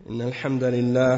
إن الحمد لله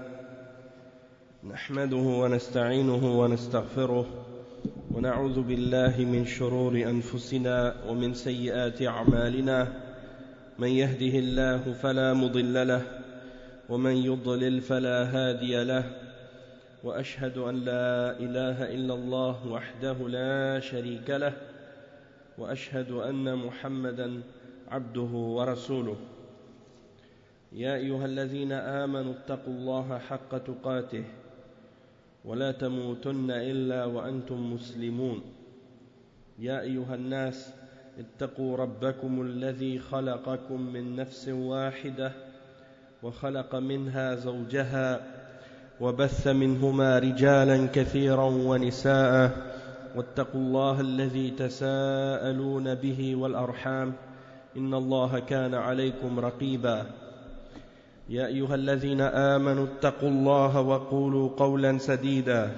نحمده ونستعينه ونستغفره ونعوذ بالله من شرور أنفسنا ومن سيئات أعمالنا من يهده الله فلا مضل له ومن يضلل فلا هادي له وأشهد أن لا إله إلا الله وحده لا شريك له وأشهد أن محمدا عبده ورسوله يا أيها الذين آمنوا اتقوا الله حق تقاته ولا تموتن إلا وأنتم مسلمون يا أيها الناس اتقوا ربكم الذي خلقكم من نفس واحدة وخلق منها زوجها وبث منهما رجالا كثيرا ونساء واتقوا الله الذي تساءلون به والأرحام إن الله كان عليكم رقيبا يا أيها الذين آمنوا اتقوا الله وقولوا قولا سديدا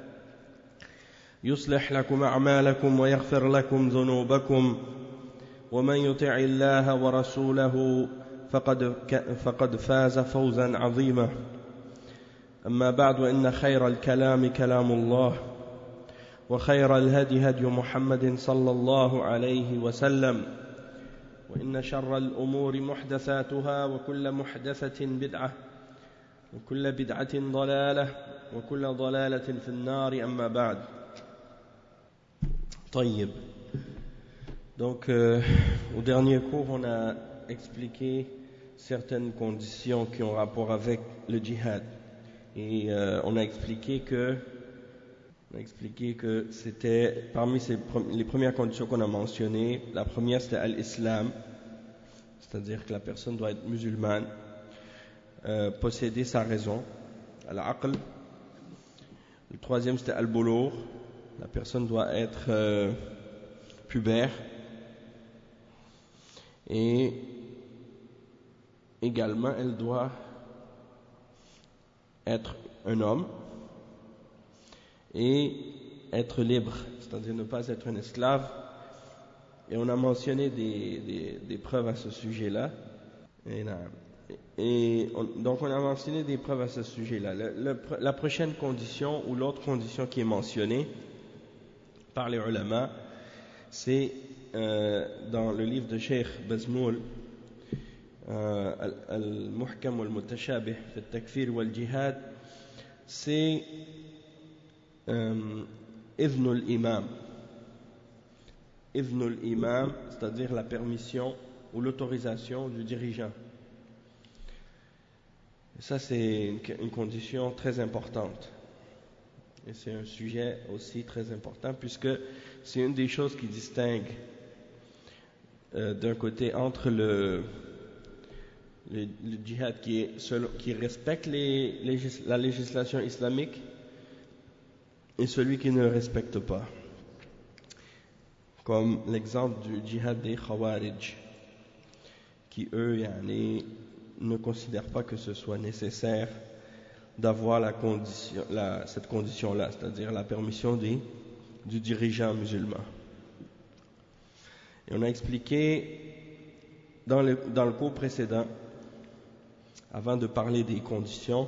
يصلح لكم أعمالكم ويغفر لكم ذنوبكم ومن يطع الله ورسوله فقد فاز فوزا عظيما أما بعد إن خير الكلام كلام الله وخير الهدي هدي محمد صلى الله عليه وسلم وإن شر الأمور محدثاتها وكل محدثة بدعة وكل بدعة ضلالة وكل ضلالة في النار أما بعد. طيب. Donc au dernier cours on a expliqué certaines conditions qui ont rapport avec le djihad et on a expliqué que c'était parmi les premières conditions qu'on a mentionnées. La première c'était al-Islam, c'est-à-dire que la personne doit être musulmane, posséder sa raison, al-aql. Le troisième c'était al-bulugh, la personne doit être pubère, et également elle doit être un homme et être libre, c'est-à-dire ne pas être un esclave. Et on a mentionné des preuves à ce sujet-là. Donc on a mentionné des preuves à ce sujet-là. La prochaine condition ou l'autre condition qui est mentionnée par les ulama, c'est dans le livre de Cheikh Bazmoul, Al-Muhkam wal-Mutashabih fi al-Takfir wal-Jihad, c'est Idhnul Imam. Idhnul Imam, c'est-à-dire la permission ou l'autorisation du dirigeant. Et ça, c'est une condition très importante. Et c'est un sujet aussi très important, puisque c'est une des choses qui distingue d'un côté entre le djihad qui respecte la législation islamique et celui qui ne le respecte pas, comme l'exemple du djihad des Khawarij, qui eux ne considèrent pas que ce soit nécessaire d'avoir cette condition-là, c'est-à-dire la permission du dirigeant musulman. Et on a expliqué dans le cours précédent, avant de parler des conditions,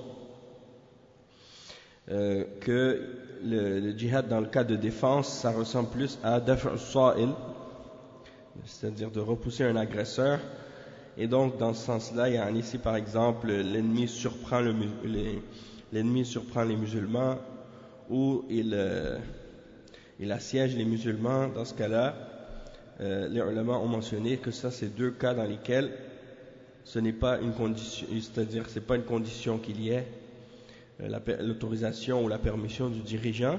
que le djihad dans le cas de défense, ça ressemble plus à daf'u sa'il, c'est-à-dire de repousser un agresseur. Et donc dans ce sens-là, il y a ici par exemple l'ennemi surprend les musulmans, ou il assiège les musulmans. Dans ce cas-là, les ulama ont mentionné que ça c'est deux cas dans lesquels ce n'est pas une condition, c'est-à-dire c'est pas une condition qu'il y ait l'autorisation ou la permission du dirigeant,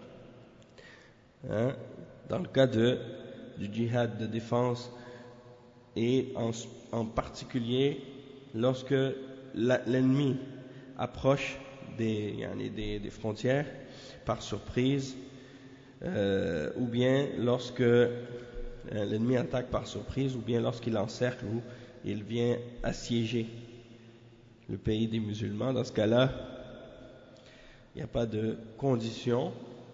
dans le cas du djihad de défense, et en particulier lorsque l'ennemi approche des frontières par surprise, ou bien lorsque l'ennemi attaque par surprise, ou bien lorsqu'il encercle ou il vient assiéger le pays des musulmans. Dans ce cas-là, il n'y a pas de condition.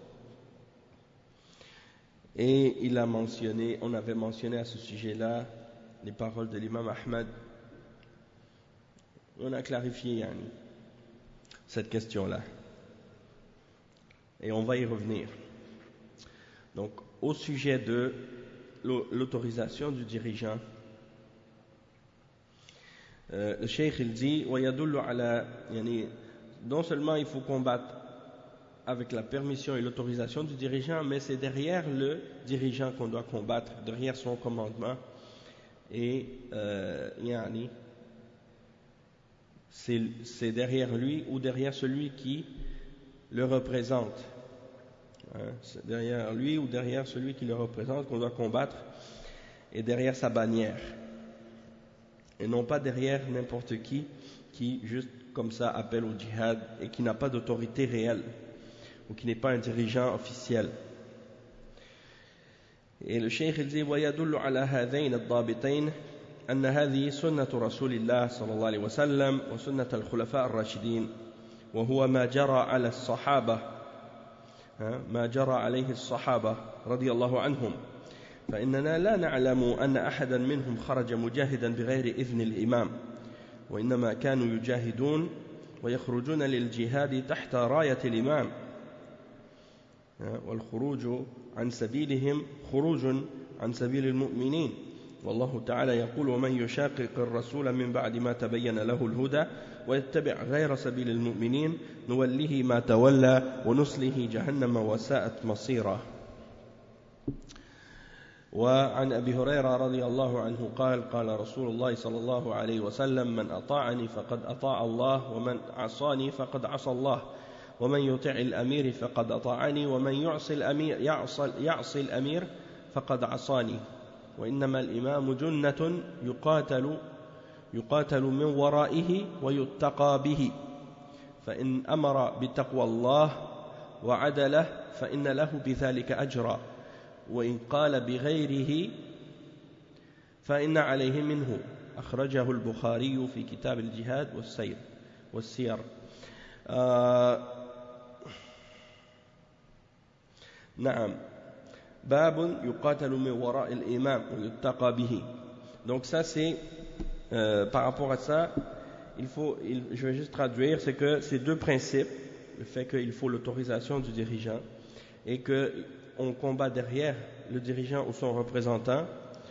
Et on avait mentionné à ce sujet-là les paroles de l'imam Ahmad on a clarifié yani, cette question-là. Et on va y revenir. Donc, au sujet de l'autorisation du dirigeant, le cheikh il dit ويدل على يعني non seulement il faut combattre avec la permission et l'autorisation du dirigeant, mais c'est derrière le dirigeant qu'on doit combattre, derrière son commandement, et yani, c'est derrière lui ou derrière celui qui le représente, hein, c'est derrière lui ou derrière celui qui le représente qu'on doit combattre, et derrière sa bannière, et non pas derrière n'importe qui juste comme ça appelle au djihad et qui n'a pas d'autorité réelle ou qui n'est pas un dirigeant officiel. Et le cheikh il dit ويدل على هذين الضابطين أن هذه سنة رسول الله صلى الله عليه وسلم وسنة الخلفاء الراشدين وهو ما جرى على الصحابة ما جرى عليه الصحابة رضي الله عنهم فإننا لا نعلم أن أحدا منهم خرج مجاهدا بغير إذن الإمام وإنما كانوا يجاهدون ويخرجون للجهاد تحت راية الإمام والخروج عن سبيلهم خروج عن سبيل المؤمنين والله تعالى يقول ومن يشاقق الرسول من بعد ما تبين له الهدى ويتبع غير سبيل المؤمنين نوله ما تولى ونصله جهنم وساءت مصيرا. وعن أبي هريرة رضي الله عنه قال قال رسول الله صلى الله عليه وسلم من أطاعني فقد أطاع الله ومن عصاني فقد عصى الله ومن يطع الأمير فقد أطاعني ومن يعصي الأمير فقد عصاني وإنما الإمام جنة يقاتل من ورائه ويتقى به فإن أمر بتقوى الله وعدله فإن له بذلك أجرا وإن قال بغيره فإن عليه منه أخرجه البخاري في كتاب الجهاد والسير. نعم باب يقاتل من وراء الإمام ويتقى به. Donc ça c'est par rapport à ça je vais juste traduire, c'est que ces deux principes, le fait qu'il faut l'autorisation du dirigeant et que on combat derrière le dirigeant ou son représentant,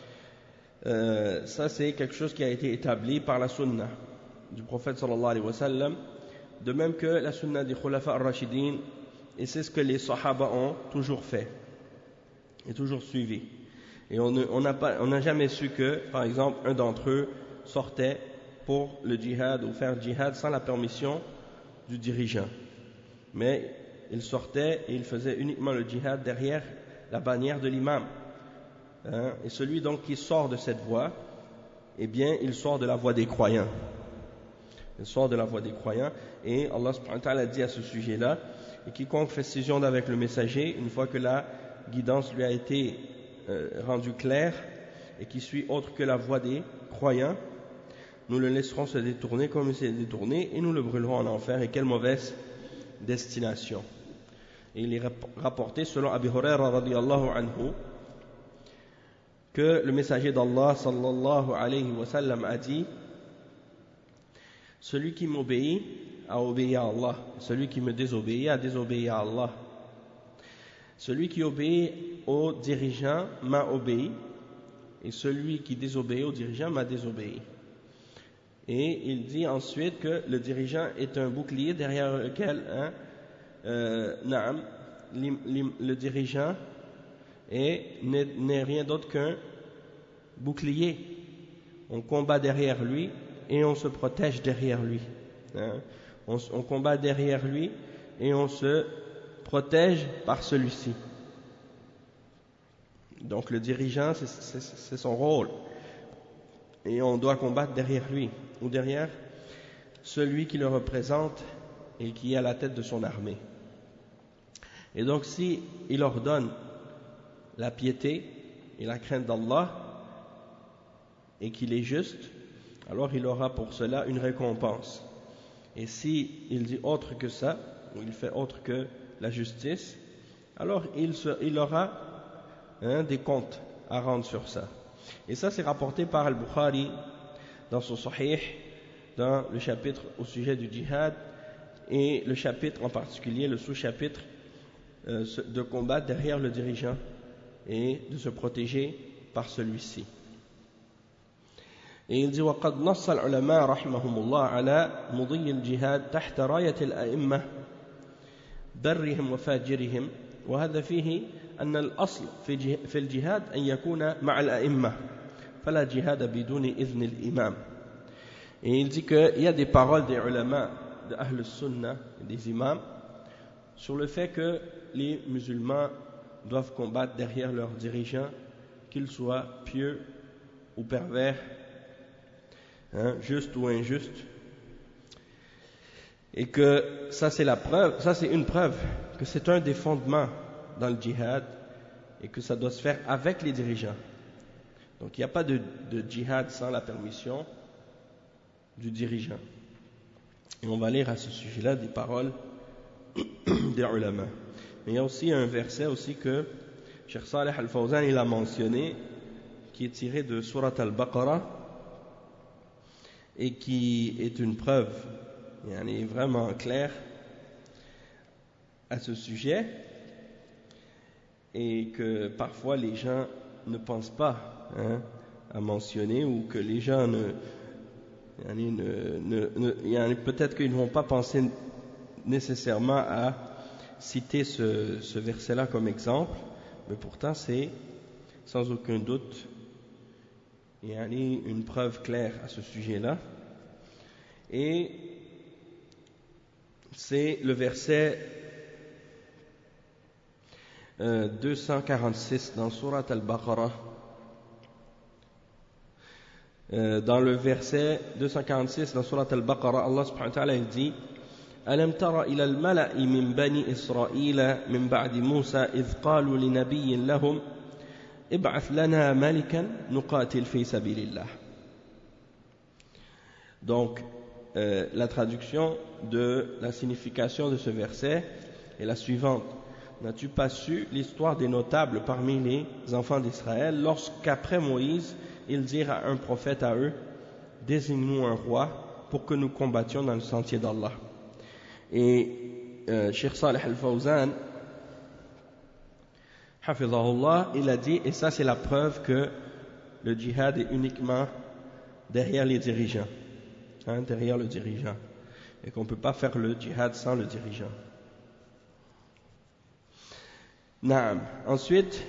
ça c'est quelque chose qui a été établi par la sunna du prophète sallallahu alayhi wa sallam, de même que la sunna des khulafa ar-rashidin, et c'est ce que les sahaba ont toujours fait et toujours suivi. Et on n'a jamais su que, par exemple, un d'entre eux sortait pour le djihad ou faire le djihad sans la permission du dirigeant, mais il sortait et il faisait uniquement le djihad derrière la bannière de l'imam, hein? Et celui donc qui sort de cette voie, eh bien il sort de la voie des croyants, il sort de la voie des croyants. Et Allah subhanahu wa ta'ala dit à ce sujet-là, et quiconque fait scission avec le messager une fois que la guidance lui a été rendue claire et qui suit autre que la voie des croyants, nous le laisserons se détourner comme il s'est détourné et nous le brûlerons en enfer. Et quelle mauvaise destination. Et il est rapporté selon Abu Huraira radiyallahu anhu que le messager d'Allah sallallahu alayhi wa sallam a dit: celui qui m'obéit a obéi à Allah, celui qui me désobéit a désobéi à Allah. Celui qui obéit au dirigeant m'a obéi et celui qui désobéit au dirigeant m'a désobéi. Et il dit ensuite que le dirigeant est un bouclier derrière lequel le dirigeant n'est rien d'autre qu'un bouclier. On combat derrière lui et on se protège derrière lui. On combat derrière lui et on se protège par celui-ci. Donc le dirigeant, c'est son rôle. Et on doit combattre derrière lui ou derrière celui qui le représente et qui est à la tête de son armée. Et donc si il ordonne la piété et la crainte d'Allah et qu'il est juste, alors il aura pour cela une récompense. Et si il dit autre que ça, ou il fait autre que la justice, alors il aura des comptes à rendre sur ça. Et ça c'est rapporté par Al-Bukhari dans son Sahih, dans le chapitre au sujet du djihad et le chapitre en particulier, le sous-chapitre de combattre derrière le dirigeant et de se protéger par celui-ci. Et il dit وقد نص العلماء رحمهم الله على مضي الجهاد تحت راية الأئمة برهم وفاجرهم وهذا فيه أن الأصل في الجهاد أن يكون مع الأئمة فلا جهاد بدون إذن الإمام. Et il dit qu'il y a des paroles des ulama de Ahl Sunnah, des imams, sur le fait que les musulmans doivent combattre derrière leurs dirigeants, qu'ils soient pieux ou pervers, juste ou injuste, et que ça c'est la preuve, ça c'est une preuve que c'est un des fondements dans le djihad et que ça doit se faire avec les dirigeants. Donc il n'y a pas de djihad sans la permission du dirigeant. Et on va lire à ce sujet-là des paroles des ulama. Mais il y a aussi un verset aussi que Cheikh Saleh Al-Fawzan il a mentionné, qui est tiré de Surat Al-Baqarah et qui est une preuve vraiment claire à ce sujet, et que parfois les gens ne pensent pas à mentionner, ou que les gens peut-être qu'ils ne vont pas penser nécessairement à citer ce verset-là comme exemple, mais pourtant c'est sans aucun doute une preuve claire à ce sujet-là. Et c'est le verset 246 dans Surat Al-Baqarah. Dans le verset 246 dans Surat Al-Baqarah, Allah subhanahu wa ta'ala dit ألم تر إلى الملأ من بني إسرائيل من بعد موسى إذ قالوا لنبي لهم ابعث لنا ملكا نقاتل في سبيل الله. Donc la traduction de la signification de ce verset est la suivante: n'as-tu pas su l'histoire des notables parmi les enfants d'Israël lorsqu'après Moïse ils dirent à un prophète à eux, désigne-nous un roi pour que nous combattions dans le sentier d'Allah. Et Cheikh Saleh Al-Fawzan Hafizahullah, il a dit, et ça c'est la preuve que le djihad est uniquement derrière les dirigeants, derrière le dirigeant, et qu'on ne peut pas faire le djihad sans le dirigeant. Naam. Ensuite,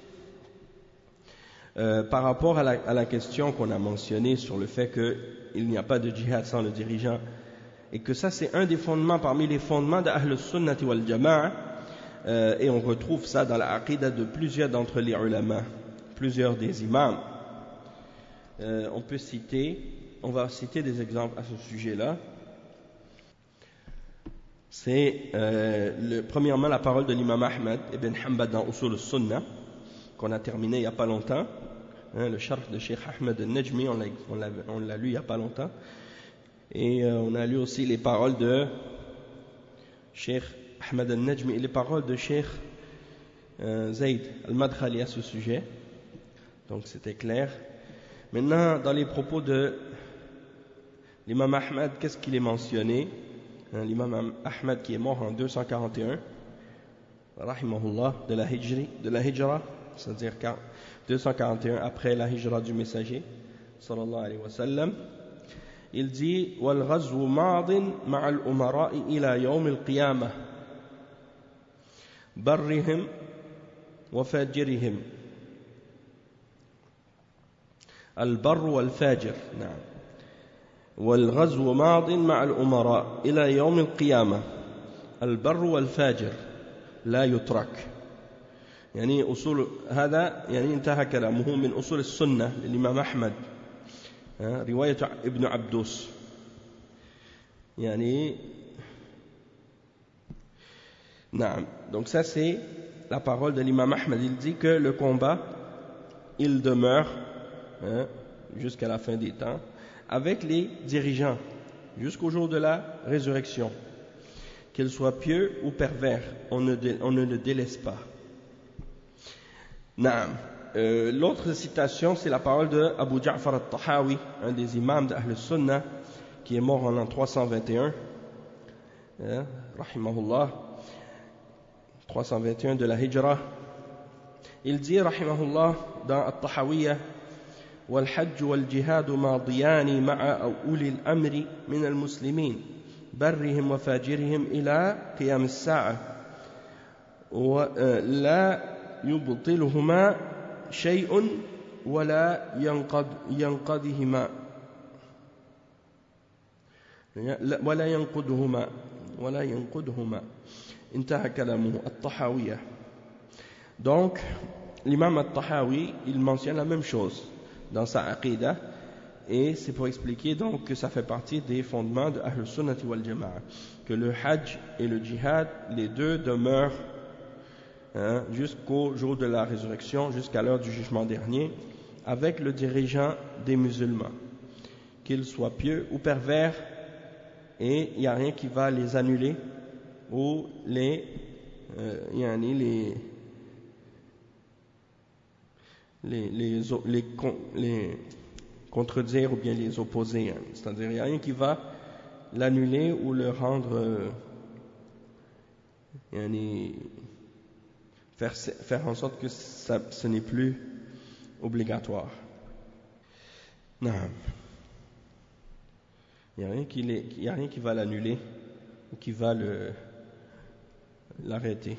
par rapport à la question qu'on a mentionnée sur le fait qu'il n'y a pas de djihad sans le dirigeant, et que ça c'est un des fondements parmi les fondements d'Ahl Sunnati wal Jama'a, et on retrouve ça dans la aqidah de plusieurs d'entre les ulama, plusieurs des imams. On va citer des exemples à ce sujet-là. C'est premièrement la parole de l'imam Ahmad ibn Hanbal dans Usul al-Sunnah, qu'on a terminé il n'y a pas longtemps, le sharh de Cheikh Ahmed al-Najmi, on l'a lu il n'y a pas longtemps, et on a lu aussi les paroles de Cheikh Ahmed al-Najmi et les paroles de Cheikh Zayd al-Madkhali à ce sujet, donc c'était clair. Maintenant, dans les propos de l'imam Ahmad, qu'est-ce qu'il est mentionné? L'imam Ahmad qui est mort en 241, rahimahullah, de la hijra, c'est-à-dire 241 après la hijra du messager, sallallahu alayhi wa sallam. Il dit وَالْغَزْوُ مَاضٍ مَعَ الْأُمَرَاءِ إِلَى يَوْمِ الْقِيَامَةِ بَرِّهِمْ وَفَاجِرِهِمْ البر والفاجر. نعم. والغزو ماض مع الأمراء إلى يوم القيامة البر والفاجر لا يترك. يعني أصول هذا انتهى كلامه من أصول السنة للإمام أحمد، رواية ابن عبدوس. نعم. Donc ça c'est la parole de l'imam Ahmad. Il dit que le combat il demeure jusqu'à la fin des temps avec les dirigeants jusqu'au jour de la résurrection, qu'ils soient pieux ou pervers, on ne le délaisse pas. Naam. L'autre citation c'est la parole de Abu Ja'far al-Tahawi, un des imams d'Ahl Sunnah, qui est mort en l'an 321, rahimahullah, 321 de la Hijra. Il dit, rahimahullah, dans At-Tahawiyya: والحج والجهاد ماضيان مع أولي الأمر من المسلمين برهم وفاجرهم إلى قيام الساعة ولا يبطلهما شيء ولا ينقضهما ولا ينقضهما انتهى كلامه. الطحاوية. Donc l'imam At-Tahawi, il mentionne la même chose dans sa aqidah, et c'est pour expliquer donc que ça fait partie des fondements de Ahl Sunnati wal Jama'a, que le Hajj et le Jihad, les deux demeurent jusqu'au jour de la résurrection, jusqu'à l'heure du jugement dernier, avec le dirigeant des musulmans, qu'il soit pieux ou pervers, et il n'y a rien qui va les annuler ou les contredire ou bien les opposer. C'est-à-dire, il n'y a rien qui va l'annuler ou le rendre, faire en sorte que ce n'est plus obligatoire. Non. Il n'y a rien qui va l'annuler ou qui va l'arrêter.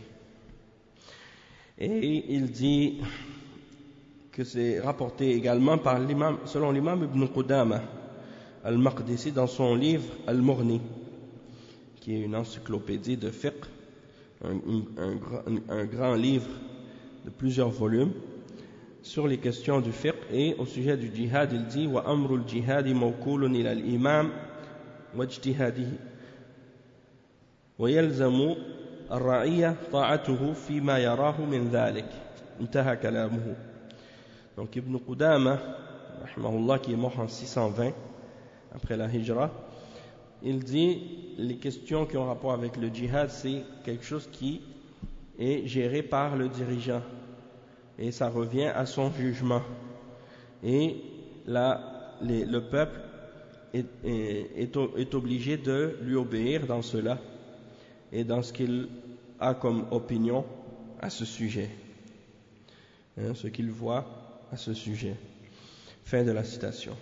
Et il dit que c'est rapporté également par l'imam, selon l'imam Ibn Qudama al-Maqdisi dans son livre Al-Mughni, qui est une encyclopédie de fiqh, un grand livre de plusieurs volumes sur les questions du fiqh. Et au sujet du djihad, il dit: wa amrul jihadi mawkulun ila al-imam wa ijtihadihi wa yalzamu ar-ra'iyya ta'atuhu fi ma yarahu min dhalik. Intaha kalamuhu. Donc Ibn Qudama, rahimahullah, qui est mort en 620 après la Hijra, il dit les questions qui ont rapport avec le djihad, c'est quelque chose qui est géré par le dirigeant et ça revient à son jugement, et le peuple est obligé de lui obéir dans cela et dans ce qu'il a comme opinion à ce sujet, ce qu'il voit à ce sujet. Fin de la citation.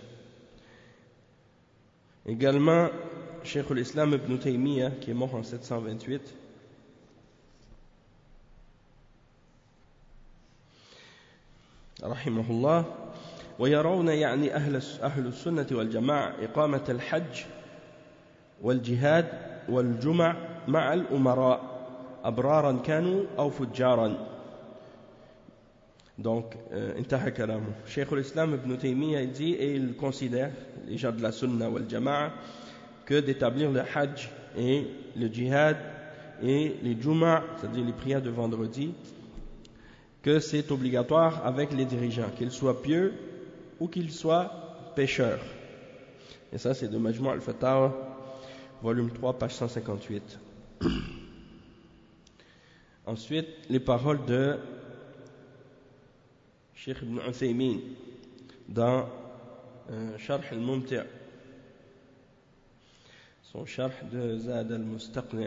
Également, Cheikh al-Islam Ibn Taymiyyah, qui est mort en 728, رحمه الله: ويرون يعني أهل السنة والجماعة إقامة الحج والجهاد والجمع مع الأمراء أبرارا كانوا أو فجارا. Donc, انتهى كلامه. Cheikh al-Islam Ibn Taymiyyah, il dit, et il considère, les gens de la Sunna wal Jama'a, que d'établir le Hajj et le Jihad et les Juma', c'est-à-dire les prières de vendredi, que c'est obligatoire avec les dirigeants, qu'ils soient pieux ou qu'ils soient pécheurs. Et ça, c'est de Majmu' al-Fatawa, volume 3, page 158. Ensuite, les paroles de Cheikh Ibn Uthaymin dans Sharh al-Mumti', son Sharh de Zad al-Mustaqni'.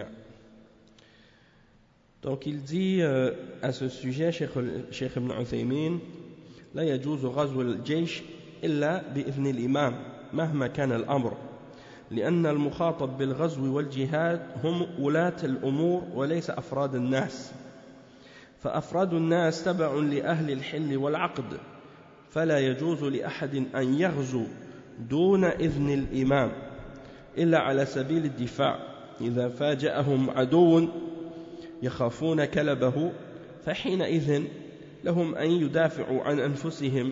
Donc il dit à ce sujet, Cheikh Ibn Uthaymin: لا يجوز غزو الجيش إلا بإذن الإمام مهما كان الأمر، لأن المخاطب بالغزو والجهاد هم ولاة الأمور وليس أفراد الناس، فأفراد الناس تبع لأهل الحل والعقد، فلا يجوز لأحد أن يغزو دون إذن الإمام إلا على سبيل الدفاع، إذا فاجأهم عدو يخافون كلبه فحينئذ لهم أن يدافعوا عن أنفسهم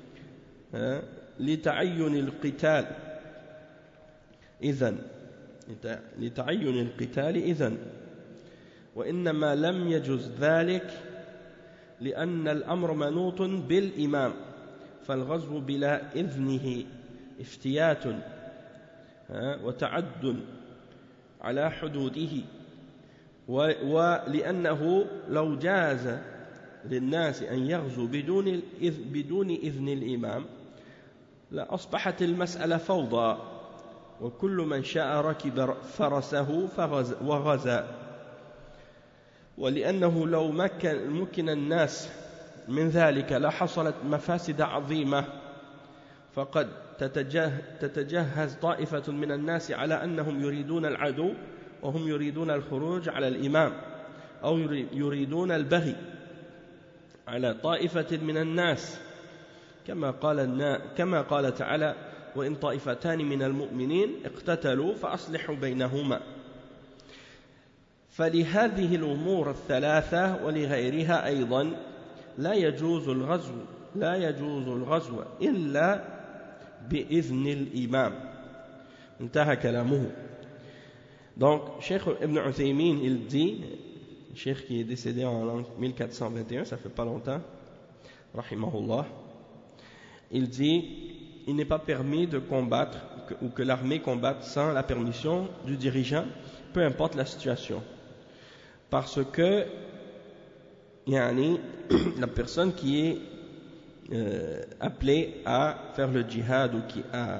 لتعين القتال إذن، وإنما لم يجوز ذلك لأن الأمر منوط بالإمام، فالغزو بلا إذنه افتيات وتعد على حدوده، ولأنه لو جاز للناس أن يغزوا بدون إذن الإمام لأصبحت المسألة فوضى وكل من شاء ركب فرسه وغزا ولأنه لو مكن الناس من ذلك لحصلت مفاسد عظيمة فقد تتجهز طائفة من الناس على أنهم يريدون العدو وهم يريدون الخروج على الإمام أو يريدون البغي على طائفة من الناس كما قال تعالى وإن طائفتان من المؤمنين اقتتلوا فأصلحوا بينهما فلهذه الأمور الثلاثة ولغيرها أيضا لا يجوز الغزو إلا بإذن الإمام. انتهى كلامه. Donc, Cheikh Ibn Uthaymin, il dit, Cheikh qui est décédé en l'an 1421, ça fait pas longtemps, rahimahullah, il dit, il n'est pas permis de combattre ou que l'armée combatte sans la permission du dirigeant, peu importe la situation. Parce que la personne qui est appelée à faire le djihad ou qui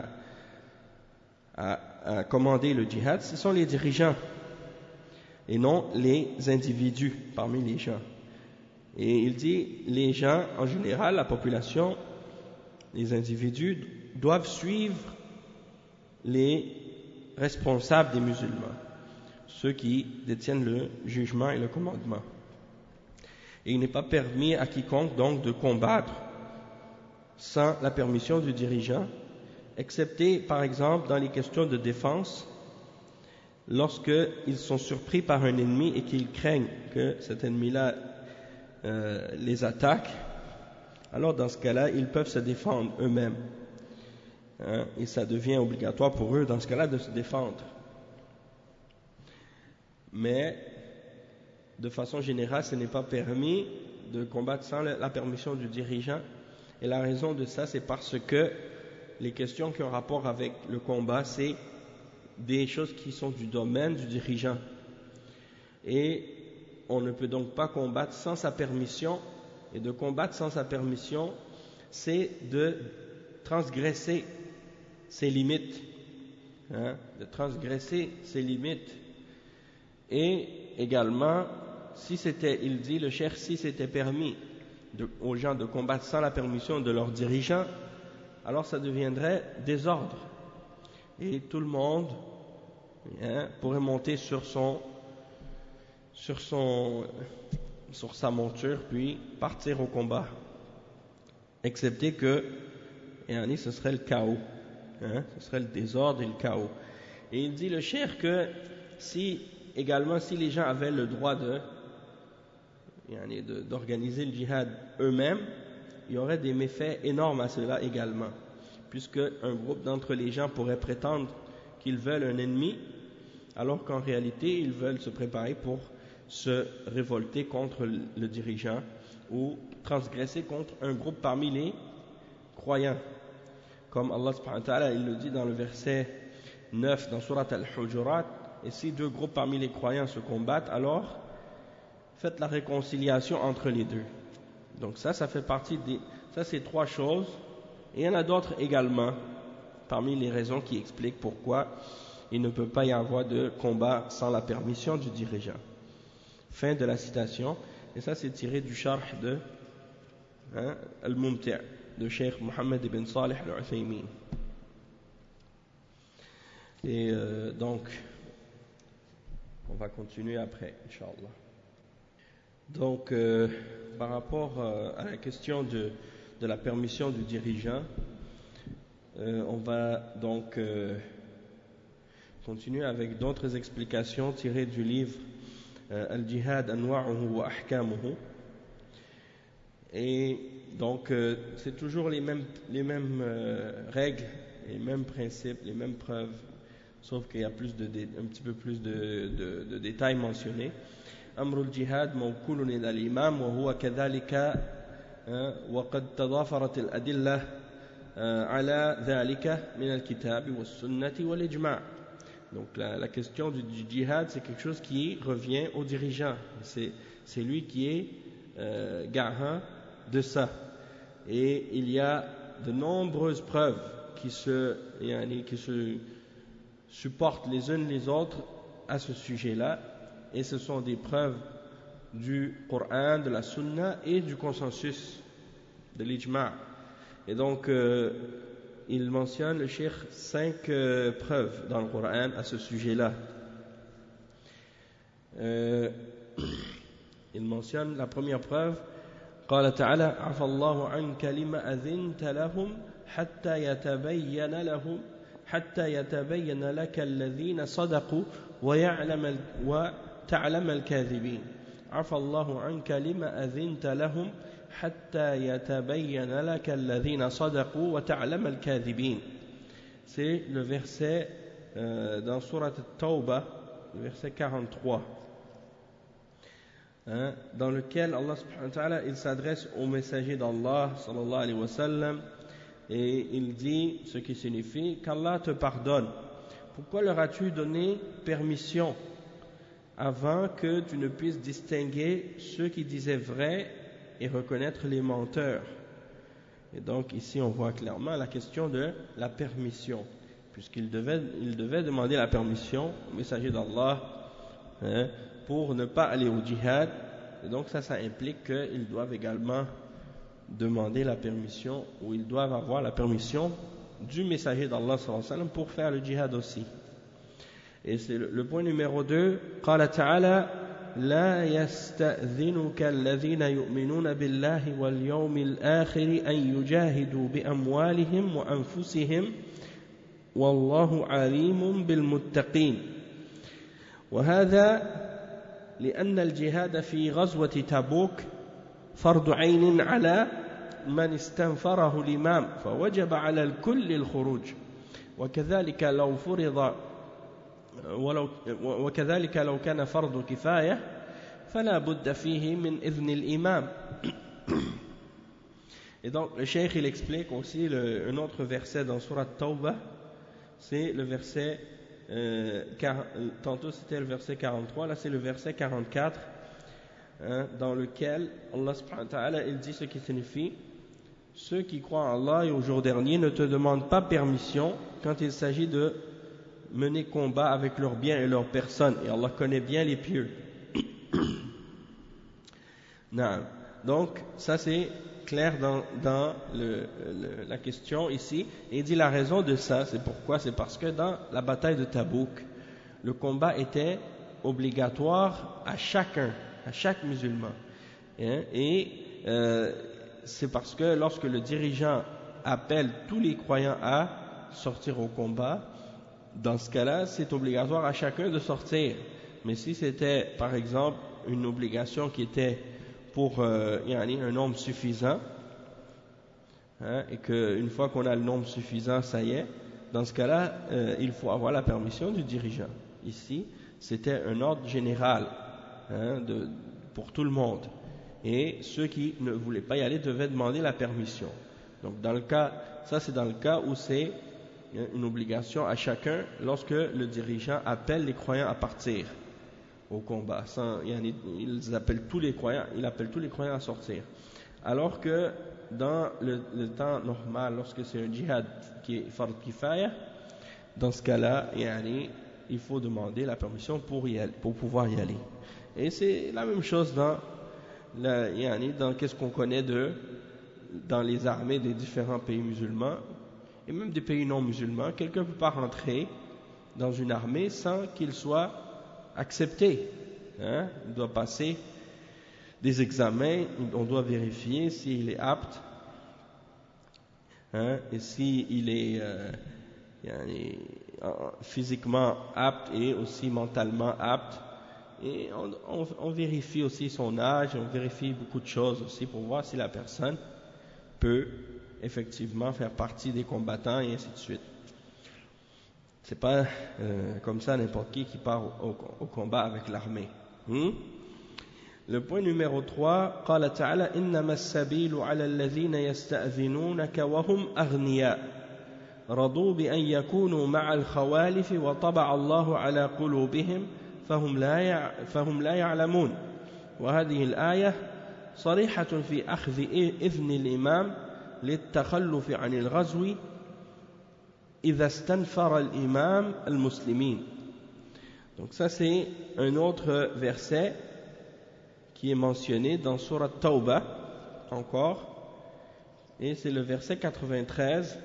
a commandé le djihad, ce sont les dirigeants et non les individus parmi les gens. Et il dit, les gens en général, la population, les individus doivent suivre les responsables des musulmans, ceux qui détiennent le jugement et le commandement. Et il n'est pas permis à quiconque donc de combattre sans la permission du dirigeant, excepté par exemple dans les questions de défense, lorsqu'ils sont surpris par un ennemi et qu'ils craignent que cet ennemi-là les attaque, alors dans ce cas-là, ils peuvent se défendre eux-mêmes. Et ça devient obligatoire pour eux dans ce cas-là de se défendre. Mais de façon générale, ce n'est pas permis de combattre sans la permission du dirigeant. Et la raison de ça, c'est parce que les questions qui ont rapport avec le combat, c'est des choses qui sont du domaine du dirigeant. Et on ne peut donc pas combattre sans sa permission. Et de combattre sans sa permission, c'est de transgresser ses limites. De transgresser ses limites. Et également, si c'était, il dit le cheikh, si c'était permis aux gens de combattre sans la permission de leurs dirigeants, alors ça deviendrait désordre. Et tout le monde pourrait monter sur sa monture, puis partir au combat. Excepté que, ce serait le chaos. Ce serait le désordre et le chaos. Et il dit le cheikh que si les gens avaient le droit d'organiser le djihad eux-mêmes, il y aurait des méfaits énormes à cela également, puisque un groupe d'entre les gens pourrait prétendre qu'ils veulent un ennemi, alors qu'en réalité ils veulent se préparer pour se révolter contre le dirigeant ou transgresser contre un groupe parmi les croyants, comme Allah subhanahu wa ta'ala il le dit dans le verset 9 dans Surat Al-Hujurat. Et si deux groupes parmi les croyants se combattent, alors faites la réconciliation entre les deux. Donc ça fait partie ça c'est trois choses. Et il y en a d'autres également, parmi les raisons qui expliquent pourquoi il ne peut pas y avoir de combat sans la permission du dirigeant. Fin de la citation. Et ça c'est tiré du Sharh de Al-Mumti' de Cheikh Mohammed ibn Salih al-Uthaymin. Et donc on va continuer après, Inch'Allah. Donc, par rapport à la question de la permission du dirigeant, on va donc continuer avec d'autres explications tirées du livre Al-Jihad Anwa'uhu wa Ahkamuhu. Et donc, c'est toujours les mêmes règles, les mêmes principes, les mêmes preuves, sauf qu'il y a un petit peu plus de détails mentionnés. أمر الجهاد موكول إلى الإمام وهو كذلك وقد تضافرت الأدلة على ذلك من الكتاب والسنة والإجماع. Donc la question du djihad, c'est quelque chose qui revient au dirigeant. C'est lui qui est garant de ça. Et il y a de nombreuses preuves qui se supportent les unes les autres à ce sujet-là, et ce sont des preuves du Coran, de la Sunna et du consensus de l'Ijma'. Et donc il mentionne le cheikh 5 preuves dans le Coran à ce sujet-là. Il mentionne la première preuve. قال تعالى عفى الله عنك لما أذنت لهم حتى يتبين لك الذين صدقوا وتعلم الكاذبين. عفى الله عنك لما أذنت لهم حتى يتبين لك الذين صدقوا وتعلم الكاذبين. C'est le verset dans Surat At-Tawbah, le verset 43. Dans lequel Allah subhanahu wa ta'ala il s'adresse au messager d'Allah sallallahu alayhi wa sallam et il dit ce qui signifie qu'Allah te pardonne. Pourquoi leur as-tu donné permission avant que tu ne puisses distinguer ceux qui disaient vrai et reconnaître les menteurs? Et donc ici on voit clairement la question de la permission, puisqu'il devait demander la permission au messager d'Allah pour ne pas aller au djihad. Et donc ça implique qu'ils doivent également demander la permission, ou ils doivent avoir la permission du messager d'Allah sallallahu alayhi wa sallam pour faire le djihad aussi. Et c'est le point numéro 2. قال تعالى لا يستأذنك الذين يؤمنون بالله واليوم الآخر أن يجاهدوا بأموالهم وأنفسهم والله عليم بالمتقين. وهذا لأن الجهاد في غزوة تبوك فرض عين على من استنفره الإمام فوجب على الكل الخروج وكذلك لو كان فرض كفاية فلا بد فيه من إذن الإمام. Et donc le cheikh il explique aussi un autre verset dans Surat Tawbah, c'est le verset tantôt c'était le verset 43, là c'est le verset 44, dans lequel Allah subhanahu wa ta'ala il dit ce qui signifie: ceux qui croient en Allah et au jour dernier ne te demandent pas permission quand il s'agit de mener combat avec leurs biens et leurs personnes, et Allah connaît bien les pieux. Donc ça c'est clair dans la question ici, et il dit la raison de ça, c'est pourquoi, c'est parce que dans la bataille de Tabouk, le combat était obligatoire à chaque musulman, et c'est parce que lorsque le dirigeant appelle tous les croyants à sortir au combat, dans ce cas-là c'est obligatoire à chacun de sortir. Mais si c'était par exemple une obligation qui était pour un nombre suffisant, et qu'une fois qu'on a le nombre suffisant, ça y est, dans ce cas-là, il faut avoir la permission du dirigeant. Ici, c'était un ordre général pour tout le monde. Et ceux qui ne voulaient pas y aller devaient demander la permission. Donc dans le cas, ça c'est dans le cas où c'est une obligation à chacun lorsque le dirigeant appelle les croyants à partir au combat. Ils appellent tous les croyants à sortir. Alors que dans le temps normal, lorsque c'est un djihad qui est fard kifaya, dans ce cas-là, il faut demander la permission pour pouvoir y aller. Et c'est la même chose dans qu'est-ce qu'on connaît dans les armées des différents pays musulmans et même des pays non musulmans. Quelqu'un ne peut pas rentrer dans une armée sans qu'il soit accepté. Il doit passer des examens, on doit vérifier s'il est apte, et s'il est physiquement apte et aussi mentalement apte. Et on vérifie aussi son âge, on vérifie beaucoup de choses aussi pour voir si la personne peut effectivement faire partie des combattants et ainsi de suite. C'est pas comme ça n'importe qui part au combat avec l'armée. Le point numéro 3, قال تعالى إنما السبيل على الذين يستأذنونك وهم أغنياء رضوا بأن يكونوا مع الخوالف وطبع الله على قلوبهم فهم لا يعلمون. وهذه الآية صريحة في أخذ إذن الإمام للتخلف عن الغزو إذا استنفر الإمام المسلمين. Donc ça c'est un autre verset qui est mentionné dans Surat Tawbah encore, et c'est le verset 93.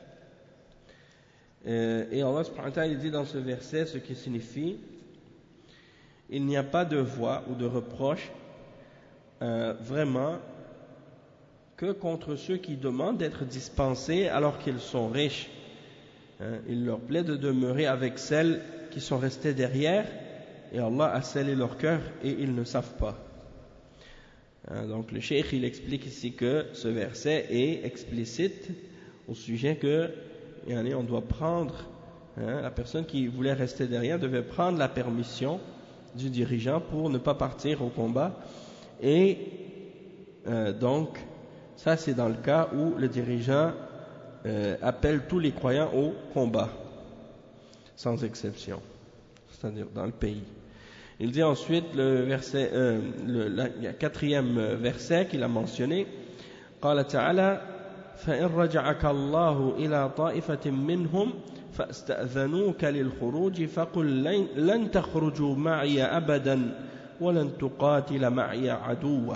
Et Allah subhanahu wa ta'ala dit dans ce verset ce qui signifie: il n'y a pas de voix ou de reproche vraiment que contre ceux qui demandent d'être dispensés alors qu'ils sont riches. Il leur plaît de demeurer avec celles qui sont restées derrière, et Allah a scellé leur cœur et ils ne savent pas. Donc le cheikh il explique ici que ce verset est explicite au sujet que on doit prendre, la personne qui voulait rester derrière devait prendre la permission du dirigeant pour ne pas partir au combat, et donc ça c'est dans le cas où le dirigeant appelle tous les croyants au combat sans exception, c'est-à-dire dans le pays. Il dit ensuite le verset, le quatrième verset qu'il a mentionné: قال تعالى فإن رجعك الله إلى طائفة منهم فاستأذنوك للخروج فقل لن تخرجوا معي أبدا ولن تقاتل معي عدوا.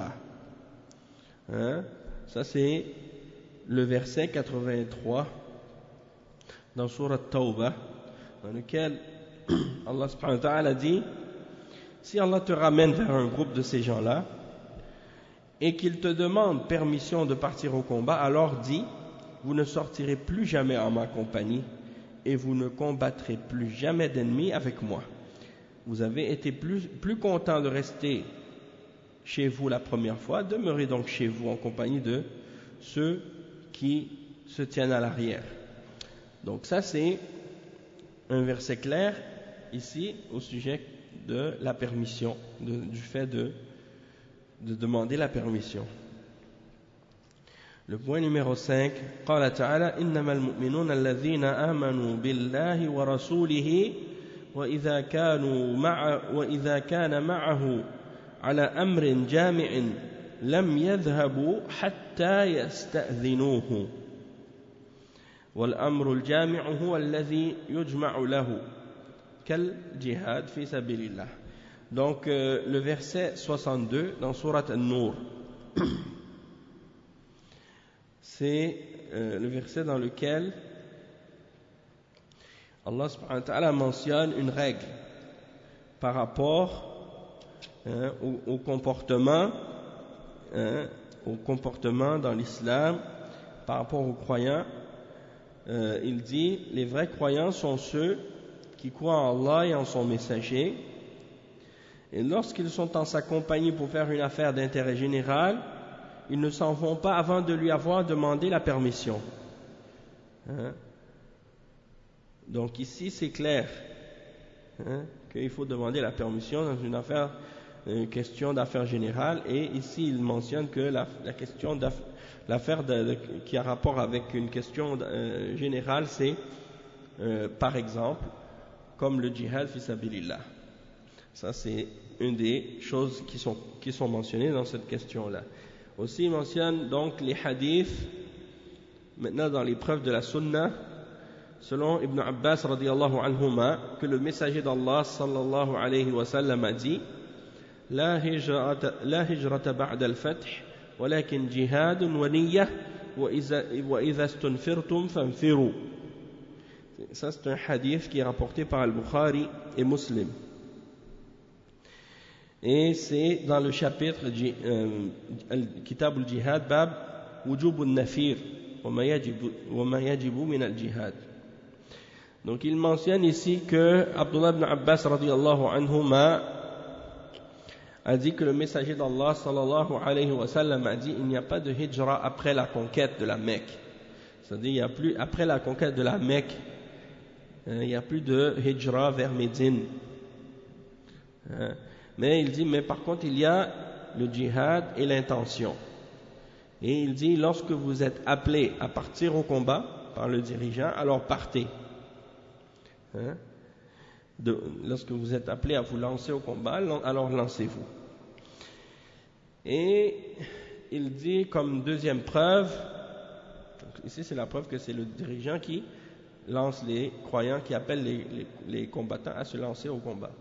Ça c'est le verset 83 dans Surat Tawbah, dans lequel Allah subhanahu wa ta'ala dit: si Allah te ramène vers un groupe de ces gens-là et qu'il te demande permission de partir au combat, alors dis: vous ne sortirez plus jamais en ma compagnie et vous ne combattrez plus jamais d'ennemis avec moi. Vous avez été plus content de rester chez vous la première fois, demeurez donc chez vous en compagnie de ceux qui se tiennent à l'arrière. Donc ça c'est un verset clair ici au sujet de la permission, du fait de demander la permission. Le point numéro 5, قال تعالى إنما المؤمنون الذين آمنوا بالله ورسوله وإذا كان معه على أمر جامع لم يذهبوا حتى يستأذنوه والأمر الجامع هو الذي يجمع له كالجهاد في سبيل الله. Donc le verset 62 dans Surat An-Nur, c'est le verset dans lequel Allah subhanahu wa ta'ala mentionne une règle par rapport au comportement dans l'islam par rapport aux croyants. Il dit: les vrais croyants sont ceux qui croient en Allah et en son messager, et lorsqu'ils sont en sa compagnie pour faire une affaire d'intérêt général, ils ne s'en vont pas avant de lui avoir demandé la permission. Donc ici c'est clair qu'il faut demander la permission dans une affaire, une question d'affaires générale, et ici il mentionne que la question l'affaire qui a rapport avec une question générale, c'est par exemple comme le djihad fi sabilillah. Ça c'est une des choses qui sont mentionnées dans cette question-là. Aussi il mentionne donc les hadiths maintenant dans les preuves de la sunna, selon Ibn Abbas radiyallahu anhuma, que le messager d'Allah sallallahu alayhi wa sallam a dit: la hijrata ba'da al-fath walakin jihadun wa niyyah wa idha istunfirtum fanfiru. Ça c'est un hadith qui est rapporté par Al-Bukhari et Muslim, et c'est dans le chapitre Kitab al-Jihad, Bab Wujub al-Nafir wa ma yajibu min al-Jihad. Donc il mentionne ici que Abdullah ibn Abbas radiyallahu anhuma a dit que le messager d'Allah sallallahu alayhi wa sallam a dit: il n'y a pas de hijra après la conquête de la Mecque. C'est-à-dire il n'y a plus, après la conquête de la Mecque, il n'y a plus de hijra vers Médine. Mais il dit, mais par contre il y a le djihad et l'intention. Et il dit: lorsque vous êtes appelé à partir au combat par le dirigeant, alors partez. Lorsque vous êtes appelé à vous lancer au combat, alors lancez-vous. Et il dit comme deuxième preuve, donc ici c'est la preuve que c'est le dirigeant qui lance les croyants, qui appelle les combattants à se lancer au combat.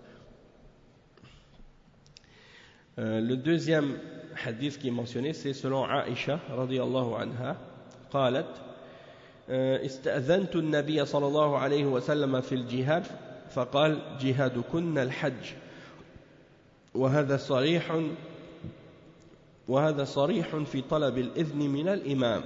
Le deuxième hadith qui est mentionné, c'est selon Aïcha radiyallahu anha, قالت استأذنت النبي صلى الله عليه وسلم في الجهاد فقال جهادكن الحج وهذا صريح في طلب الإذن من الإمام.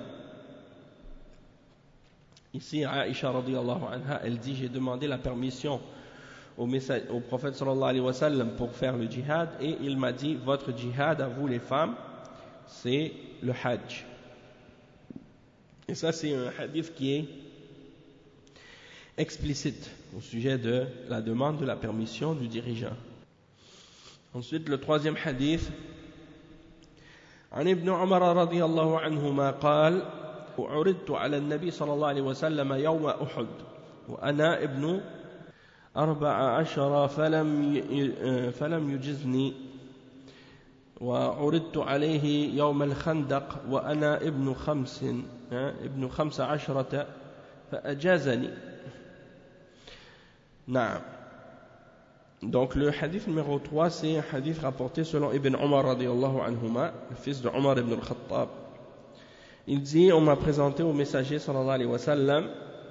Ici, Aïcha radiyallahu anha, elle dit, j'ai demandé la permission au prophète sallallahu alayhi wa sallam pour faire le djihad, et il m'a dit, votre djihad à vous les femmes, c'est le hajj. Et ça, c'est un hadith qui est explicite au sujet de la demande de la permission du dirigeant. Ensuite, le troisième hadith, عن ابن عمر رضي الله عنهما قال عرضت على النبي صلى الله عليه وسلم يوم أحد وأنا ابن 14 فلم يجزني وعرضت عليه يوم الخندق وأنا ابن 15 فأجازني. نعم. Donc le hadith numéro 3, c'est un hadith rapporté selon Ibn Umar radiyallahu anhuma, le fils de Omar ibn al-Khattab. Il dit, on m'a présenté au messager sallallahu alayhi wa sallam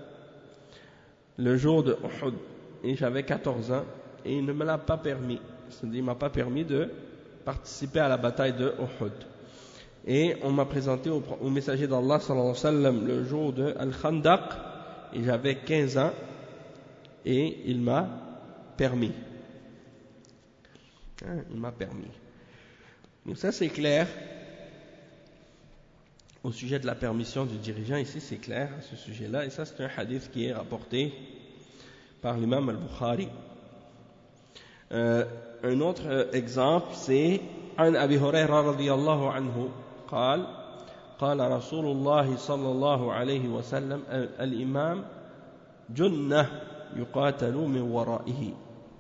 le jour de Uhud, et j'avais 14 ans, et il ne me l'a pas permis, c'est-à-dire il ne m'a pas permis de participer à la bataille de Uhud. Et on m'a présenté au messager d'Allah sallallahu alayhi wa sallam le jour de Al-Khandaq, et j'avais 15 ans, et il m'a permis. Il m'a permis. Donc ça c'est clair. Au sujet de la permission du dirigeant, ici c'est clair à ce sujet-là, et ça c'est un hadith qui est rapporté par l'imam al-Bukhari. Un autre exemple, c'est عن أبي هريرة رضي الله عنه قال قال رسول الله صلى الله عليه وسلم الإمام جنة يقاتل من ورائه.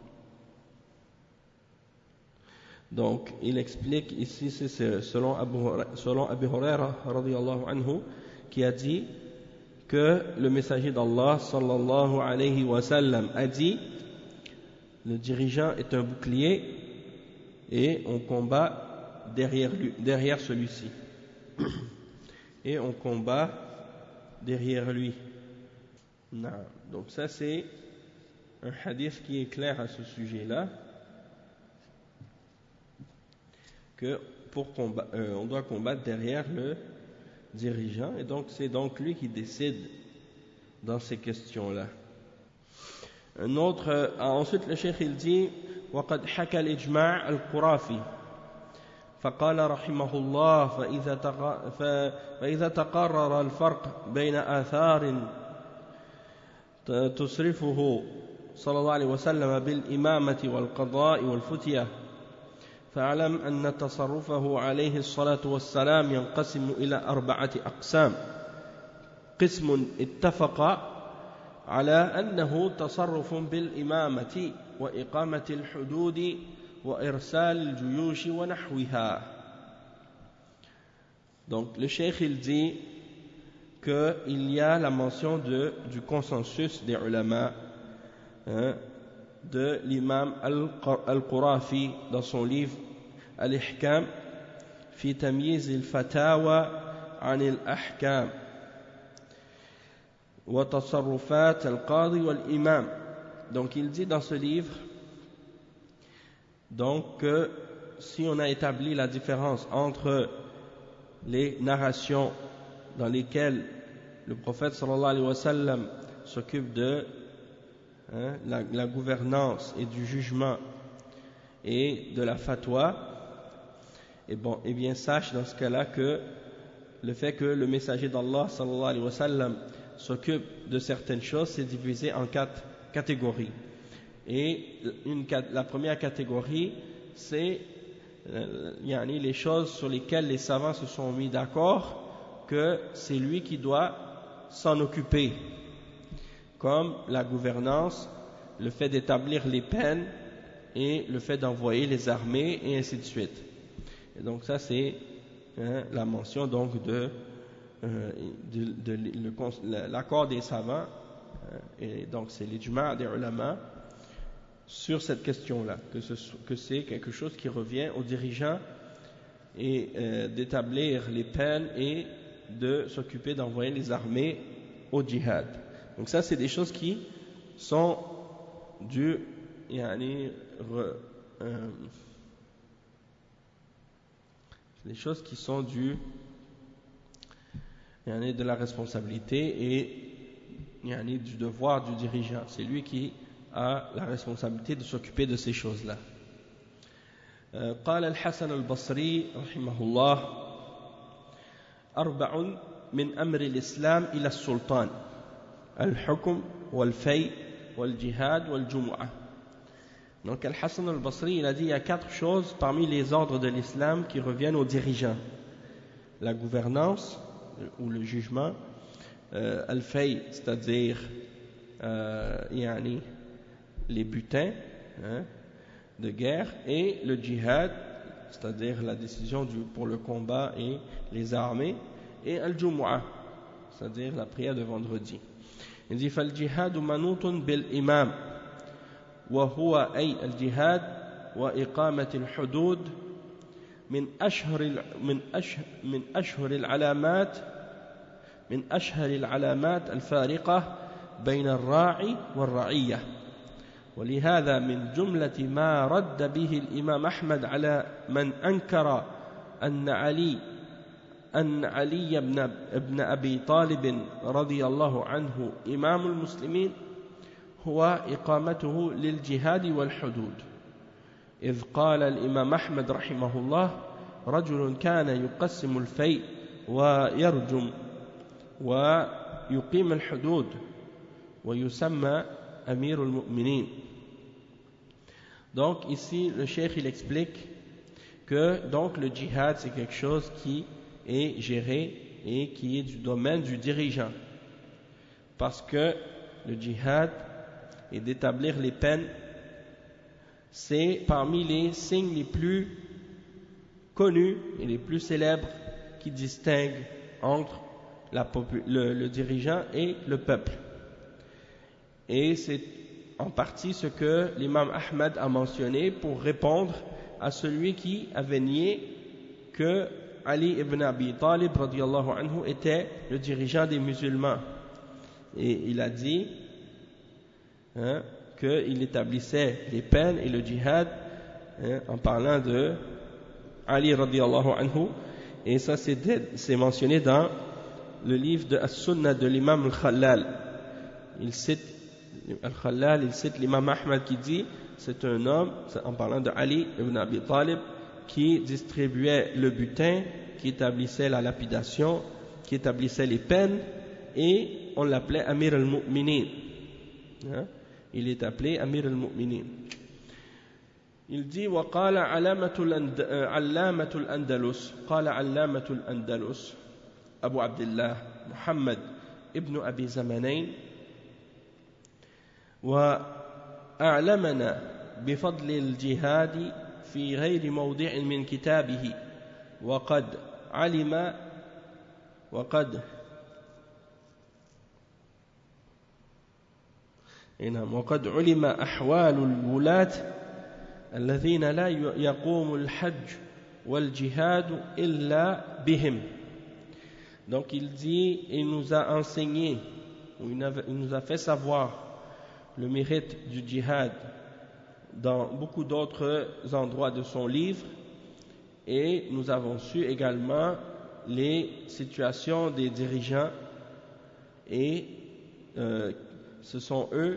Donc, il explique ici, c'est selon Abu Huraira radiyallahu anhu, qui a dit que le messager d'Allah sallallahu alayhi wa sallam a dit, le dirigeant est un bouclier et on combat derrière celui-ci. Et on combat derrière lui. Non. Donc ça c'est un hadith qui est clair à ce sujet-là, que on doit combattre derrière le dirigeant, et donc c'est donc lui qui décide dans ces questions-là. Un autre, ensuite le cheikh il dit وقد حكى الإجماع القرافي فقال رحمه الله فإذا تقرر الفرق بين آثار تصرفه صلى الله عليه وسلم بالإمامة والقضاء والفتية فاعلم أن تصرفه عليه الصلاة والسلام ينقسم إلى 4 أقسام. قسم اتفق على أنه تصرف بالإمامة وإقامة الحدود وإرسال الجيوش ونحوها. Donc le cheikh il dit qu'il y a la mention du consensus des ulama, de l'imam al-Qurafi dans son livre Al-Ihkam fi tamyiz al-fatawa an al-ahkam wa tasarrufat al-qadi wal-imam. Donc il dit dans ce livre donc que si on a établi la différence entre les narrations dans lesquelles le prophète sallallahu alayhi wa sallam s'occupe de la gouvernance et du jugement et de la fatwa, et bien sache dans ce cas-là que le fait que le messager d'Allah sallallahu alayhi wa sallam s'occupe de certaines choses, c'est divisé en 4 catégories. Et la première catégorie, c'est les choses sur lesquelles les savants se sont mis d'accord que c'est lui qui doit s'en occuper, comme la gouvernance, le fait d'établir les peines et le fait d'envoyer les armées et ainsi de suite. Et donc ça c'est la mention donc de l'accord des savants Et donc c'est l'ijma' des ulama sur cette question-là, que c'est quelque chose qui revient aux dirigeants et d'établir les peines et de s'occuper d'envoyer les armées au djihad. Donc ça c'est des choses qui sont dues les choses qui sont dues de la responsabilité et du devoir du dirigeant. C'est lui qui a la responsabilité de s'occuper de ces choses-là. قال الحسن البصري رحمه الله: أربع من أمر الإسلام إلى السلطان الحكم والفيء والجهاد والجمعة. Donc Al-Hassan al-Basri il a dit il y a 4 choses parmi les ordres de l'islam qui reviennent aux dirigeants: la gouvernance ou le jugement, al-fay, c'est-à-dire les butins de guerre, et le djihad, c'est-à-dire la décision pour le combat et les armées, et al-jumu'ah, c'est-à-dire la prière de vendredi. Il dit فالجهاد منوط بالإمام وهو أي الجهاد وإقامة الحدود من أشهر العلامات الفارقة بين الراعي والرعية. ولهذا من جملة ما رد به الإمام أحمد على من أنكر أن علي بن أبي طالب رضي الله عنه إمام المسلمين هو إقامته للجهاد والحدود. إذ قال الإمام أحمد رحمه الله: رجل كان يقسم الفيء ويرجم ويقيم الحدود ويسمى أمير المؤمنين. Donc ici le cheikh il explique que donc le djihad c'est quelque chose qui est géré et qui est du domaine du dirigeant, parce que le djihad et d'établir les peines, c'est parmi les signes les plus connus et les plus célèbres qui distinguent entre le dirigeant et le peuple. Et c'est en partie ce que l'imam Ahmad a mentionné pour répondre à celui qui avait nié que Ali ibn Abi Talib radiyallahu anhu était le dirigeant des musulmans. Et il a dit qu'il établissait les peines et le djihad en parlant de Ali radiyallahu anhu, et ça c'est mentionné dans le livre de As-Sunnah de l'imam Al-Khallal. Il cite l'imam Ahmad qui dit c'est un homme, en parlant de Ali ibn Abi Talib, qui distribuait le butin, qui établissait la lapidation, qui établissait les peines, et on l'appelait Amir al-Mu'minin. Il est appelé Amir al-Mu'minin. Il dit وقال علامة الأندلس قال علامة الأندلس أبو عبد الله محمد ابن أبي زمانين وأعلمنا بفضل الجهاد في غير موضع من كتابه وقد علم أحوال الولاة الذين لا يقوم الحج والجهاد إلا بهم. Donc il dit, il nous a enseigné, ou il nous a fait savoir le mérite du djihad dans beaucoup d'autres endroits de son livre, et nous avons su également les situations des dirigeants, et ce sont eux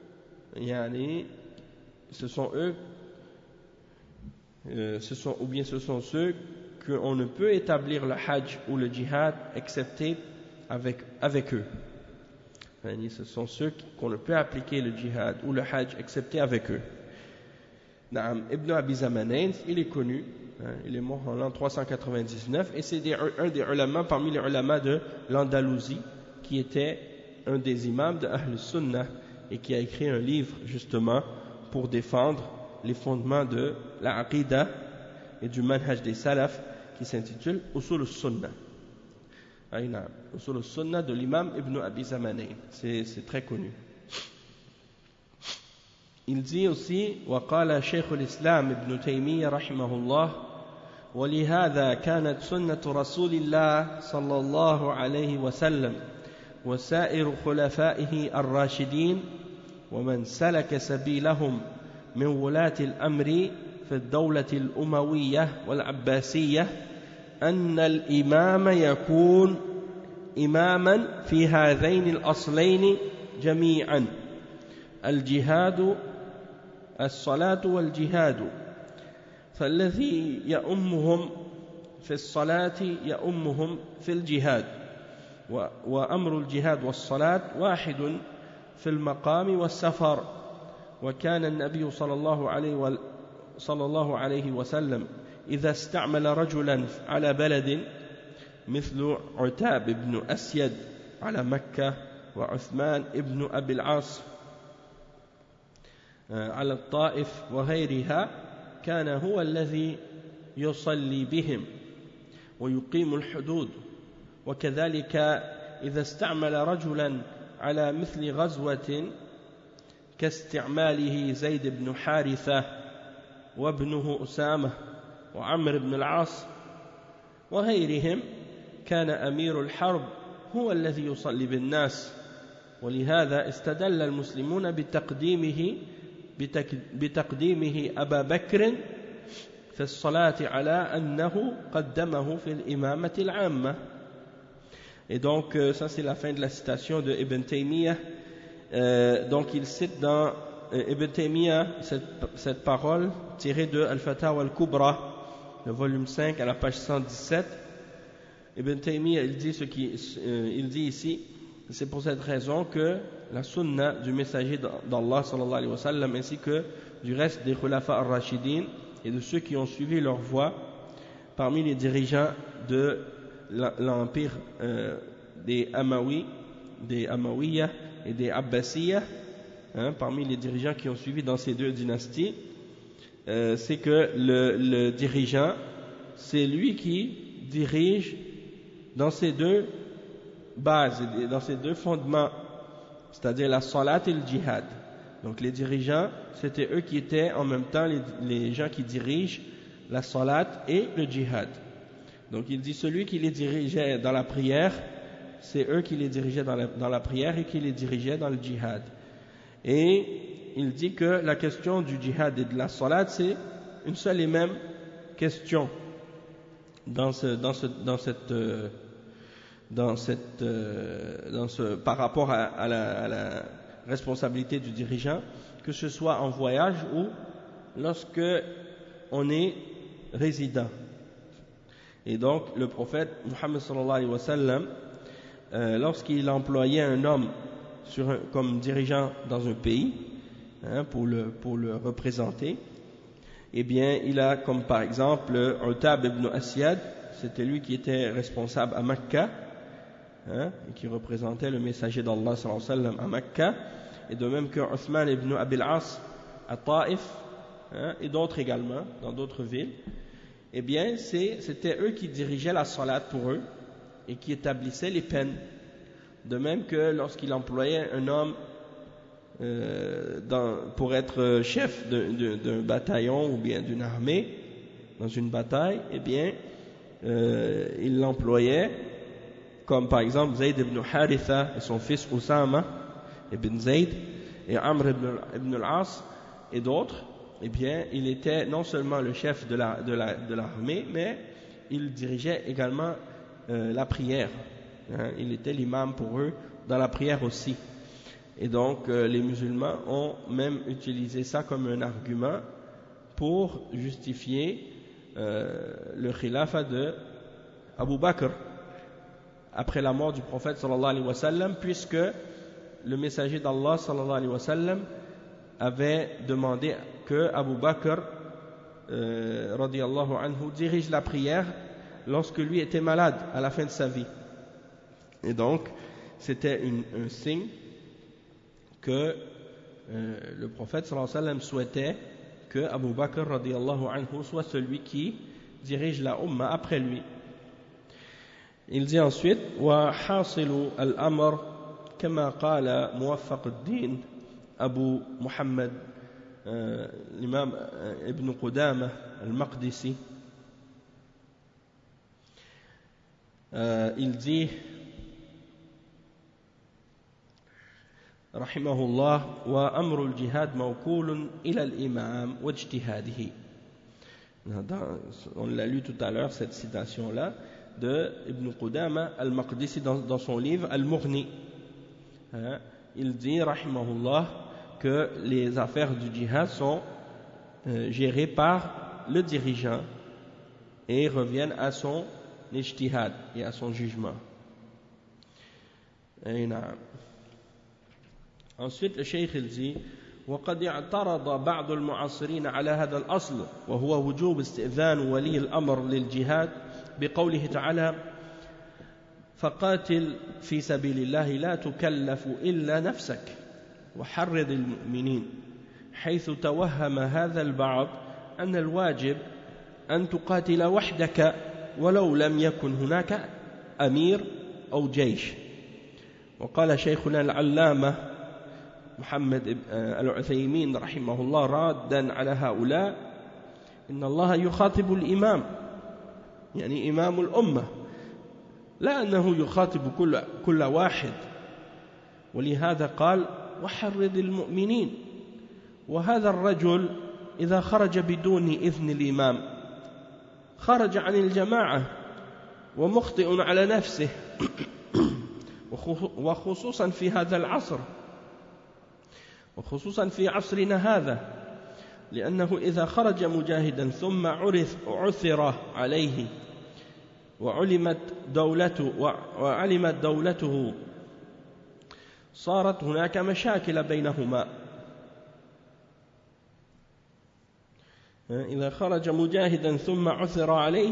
ceux qu'on ne peut établir le hajj ou le djihad excepté avec eux. Ce sont ceux qu'on ne peut appliquer le djihad ou le hajj excepté avec eux. Ibn Abi Zamanayn, il est connu, il est mort en l'an 399, et c'est un des ulama parmi les ulama de l'Andalousie, qui était un des imams de Ahl Sunnah, et qui a écrit un livre justement pour défendre les fondements de la aqida et du manhaj des salaf, qui s'intitule Usul al-Sunnah. Usul al-Sunnah de l'imam Ibn Abi Zamanayn. C'est très connu. Il dit aussi وقال شيخ الإسلام ابن تيمية رحمه الله ولهذا كانت سنة رسول الله صلى الله عليه وسلم وسائر خلفائه الراشدين ومن سلك سبيلهم من ولاة الأمر في الدولة الأموية والعباسية أن الإمام يكون إماما في هذين الأصلين جميعا الجهاد الصلاة والجهاد فالذي يؤمهم في الصلاة يؤمهم في الجهاد وأمر الجهاد والصلاة واحد في المقام والسفر وكان النبي صلى الله عليه وسلم إذا استعمل رجلا على بلد مثل عتاب بن أسيد على مكة وعثمان بن أبي العاص على الطائف وغيرها كان هو الذي يصلي بهم ويقيم الحدود وكذلك إذا استعمل رجلا على مثل غزوة كاستعماله زيد بن حارثة وابنه أسامة وعمر بن العاص وغيرهم كان أمير الحرب هو الذي يصلي بالناس ولهذا استدل المسلمون بتقديمه أبا بكر في الصلاة على أنه قدمه في الإمامة العامة. Et donc ça c'est la fin de la citation de Ibn Taymiyyah. Donc il cite dans Ibn Taymiyyah cette parole tirée de Al-Fatawa al-Kubra, le volume 5 à la page 117. Ibn Taymiyyah il dit ici, c'est pour cette raison que la sunna du messager d'Allah sallallahu alayhi wa sallam ainsi que du reste des khulafa ar-rashidin et de ceux qui ont suivi leur voie parmi les dirigeants de l'empire des Amawiyyah et des Abbasiyah, parmi les dirigeants qui ont suivi dans ces deux dynasties, c'est que le dirigeant, c'est lui qui dirige dans ces deux bases, dans ces deux fondements, c'est-à-dire la salat et le djihad. Donc les dirigeants, c'était eux qui étaient en même temps les gens qui dirigent la salat et le djihad. Donc il dit celui qui les dirigeait dans la prière, c'est eux qui les dirigeaient dans la prière et qui les dirigeaient dans le djihad. Et il dit que la question du djihad et de la salat, c'est une seule et même question par rapport à la responsabilité du dirigeant, que ce soit en voyage ou lorsque on est résident. Et donc le prophète Muhammad sallallahu alayhi wa sallam, lorsqu'il employait un homme comme dirigeant dans un pays, pour le représenter, eh bien il a comme par exemple Utab ibn Asyad, c'était lui qui était responsable à Mecca, et qui représentait le messager d'Allah sallallahu alayhi wa sallam à Mecca, et de même que Uthman ibn Abi al-As à Taif, et d'autres également dans d'autres villes. Eh bien c'était eux qui dirigeaient la salat pour eux et qui établissaient les peines. De même que lorsqu'il employait un homme pour être chef d'un bataillon ou bien d'une armée dans une bataille, eh bien il l'employait comme par exemple Zayd ibn Haritha et son fils Usama ibn Zayd et Amr ibn al-As et d'autres. Eh bien il était non seulement le chef de l'armée, mais il dirigeait également la prière. Il était l'imam pour eux dans la prière aussi. Et donc les musulmans ont même utilisé ça comme un argument pour justifier le khilafa de Abu Bakr après la mort du prophète sallallahu alayhi wa sallam, puisque le messager d'Allah sallallahu alayhi wa sallam avait demandé que Abu Bakr radiyallahu anhu dirige la prière lorsque lui était malade à la fin de sa vie. Et donc c'était un signe que le prophète sallallahu alayhi wa sallam souhaitait que Abu Bakr radiyallahu anhu soit celui qui dirige la Ummah après lui. Il dit ensuite وحاصل الأمر كما قال موفق الدين أبو محمد الإمام ابن قدامة المقدسي. Il dit رحمه الله وأمر الجهاد موكول إلى الإمام واجتهاده. On l'a lu tout à l'heure, cette citation-là de Ibn Qudama al-Maqdisi dans son livre Al-Mughni. Il dit, rahimahullah, que les affaires du djihad sont gérées par le dirigeant et reviennent à son ijtihad et à son jugement. Ensuite, le cheikh il dit وقد اعترض بعض المعاصرين على هذا الأصل وهو وجوب استئذان ولي الأمر للجهاد بقوله تعالى فقاتل في سبيل الله لا تكلف إلا نفسك وحرض المؤمنين حيث توهم هذا البعض أن الواجب أن تقاتل وحدك ولو لم يكن هناك أمير أو جيش. وقال شيخنا العلامة محمد العثيمين رحمه الله رادا على هؤلاء إن الله يخاطب الإمام يعني إمام الأمة لا أنه يخاطب كل واحد، ولهذا قال وحرض المؤمنين. وهذا الرجل إذا خرج بدون إذن الإمام خرج عن الجماعة ومخطئ على نفسه وخصوصا في هذا العصر وخصوصا في عصرنا هذا، لأنه إذا خرج مجاهدا ثم عثر عليه وعلمت دولته صارت هناك مشاكل بينهما. إذا خرج مجاهدا ثم عثر عليه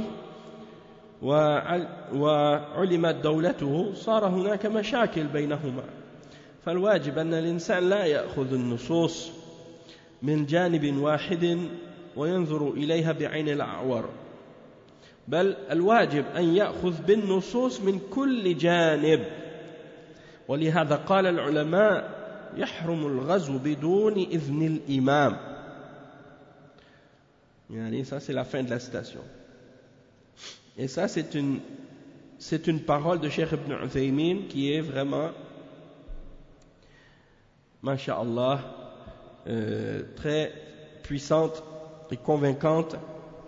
وعلمت دولته صار هناك مشاكل بينهما. فالواجب أن الإنسان لا يأخذ النصوص من جانب واحد وينظر إليها بعين الأعور، بل الواجب أن يأخذ بالنصوص من كل جانب. ولهذا قال العلماء يحرم الغزو بدون إذن الإمام. يعني ça c'est la fin de la citation. Et ça c'est une parole de Cheikh Ibn Uthaymin qui est vraiment masha'Allah très puissante et convaincante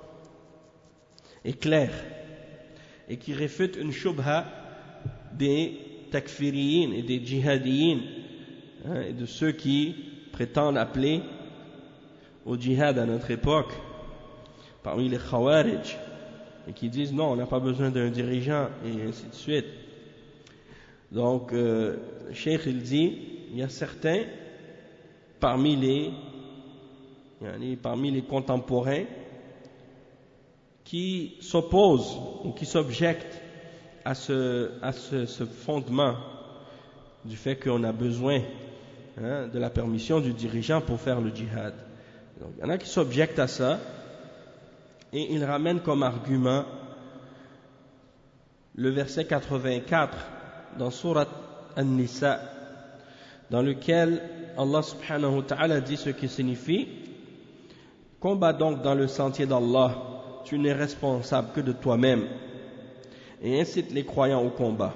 et claire, et qui réfute une shubha des takfiriyin et des djihadiyin, et de ceux qui prétendent appeler au djihad à notre époque, parmi les khawarij, et qui disent non, on n'a pas besoin d'un dirigeant, et ainsi de suite. Donc, le cheikh il dit, il y a certains parmi les contemporains qui s'opposent ou qui s'objectent à ce fondement du fait qu'on a besoin de la permission du dirigeant pour faire le djihad. Donc, il y en a qui s'objectent à ça et ils ramènent comme argument le verset 84 dans Surat An-Nisa, dans lequel Allah subhanahu wa ta'ala dit ce qui signifie « Combat donc dans le sentier d'Allah, tu n'es responsable que de toi-même. » Et incite les croyants au combat.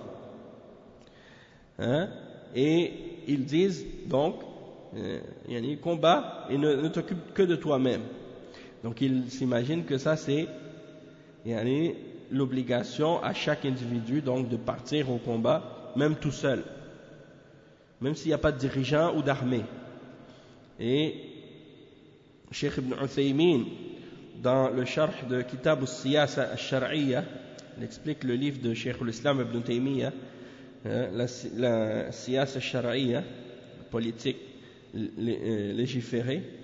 Et ils disent donc combat et ne t'occupe que de toi-même. Donc ils s'imaginent que ça c'est l'obligation à chaque individu donc de partir au combat, même tout seul, même s'il n'y a pas de dirigeant ou d'armée. Et Cheikh Ibn Uthaymin, dans le sharh de Kitab al-Siyasa al-Shar'iyya, il explique le livre de Cheikh al-Islam Ibn Taymiyyah, la Siyasa al-Shar'iyya, la politique légiférée.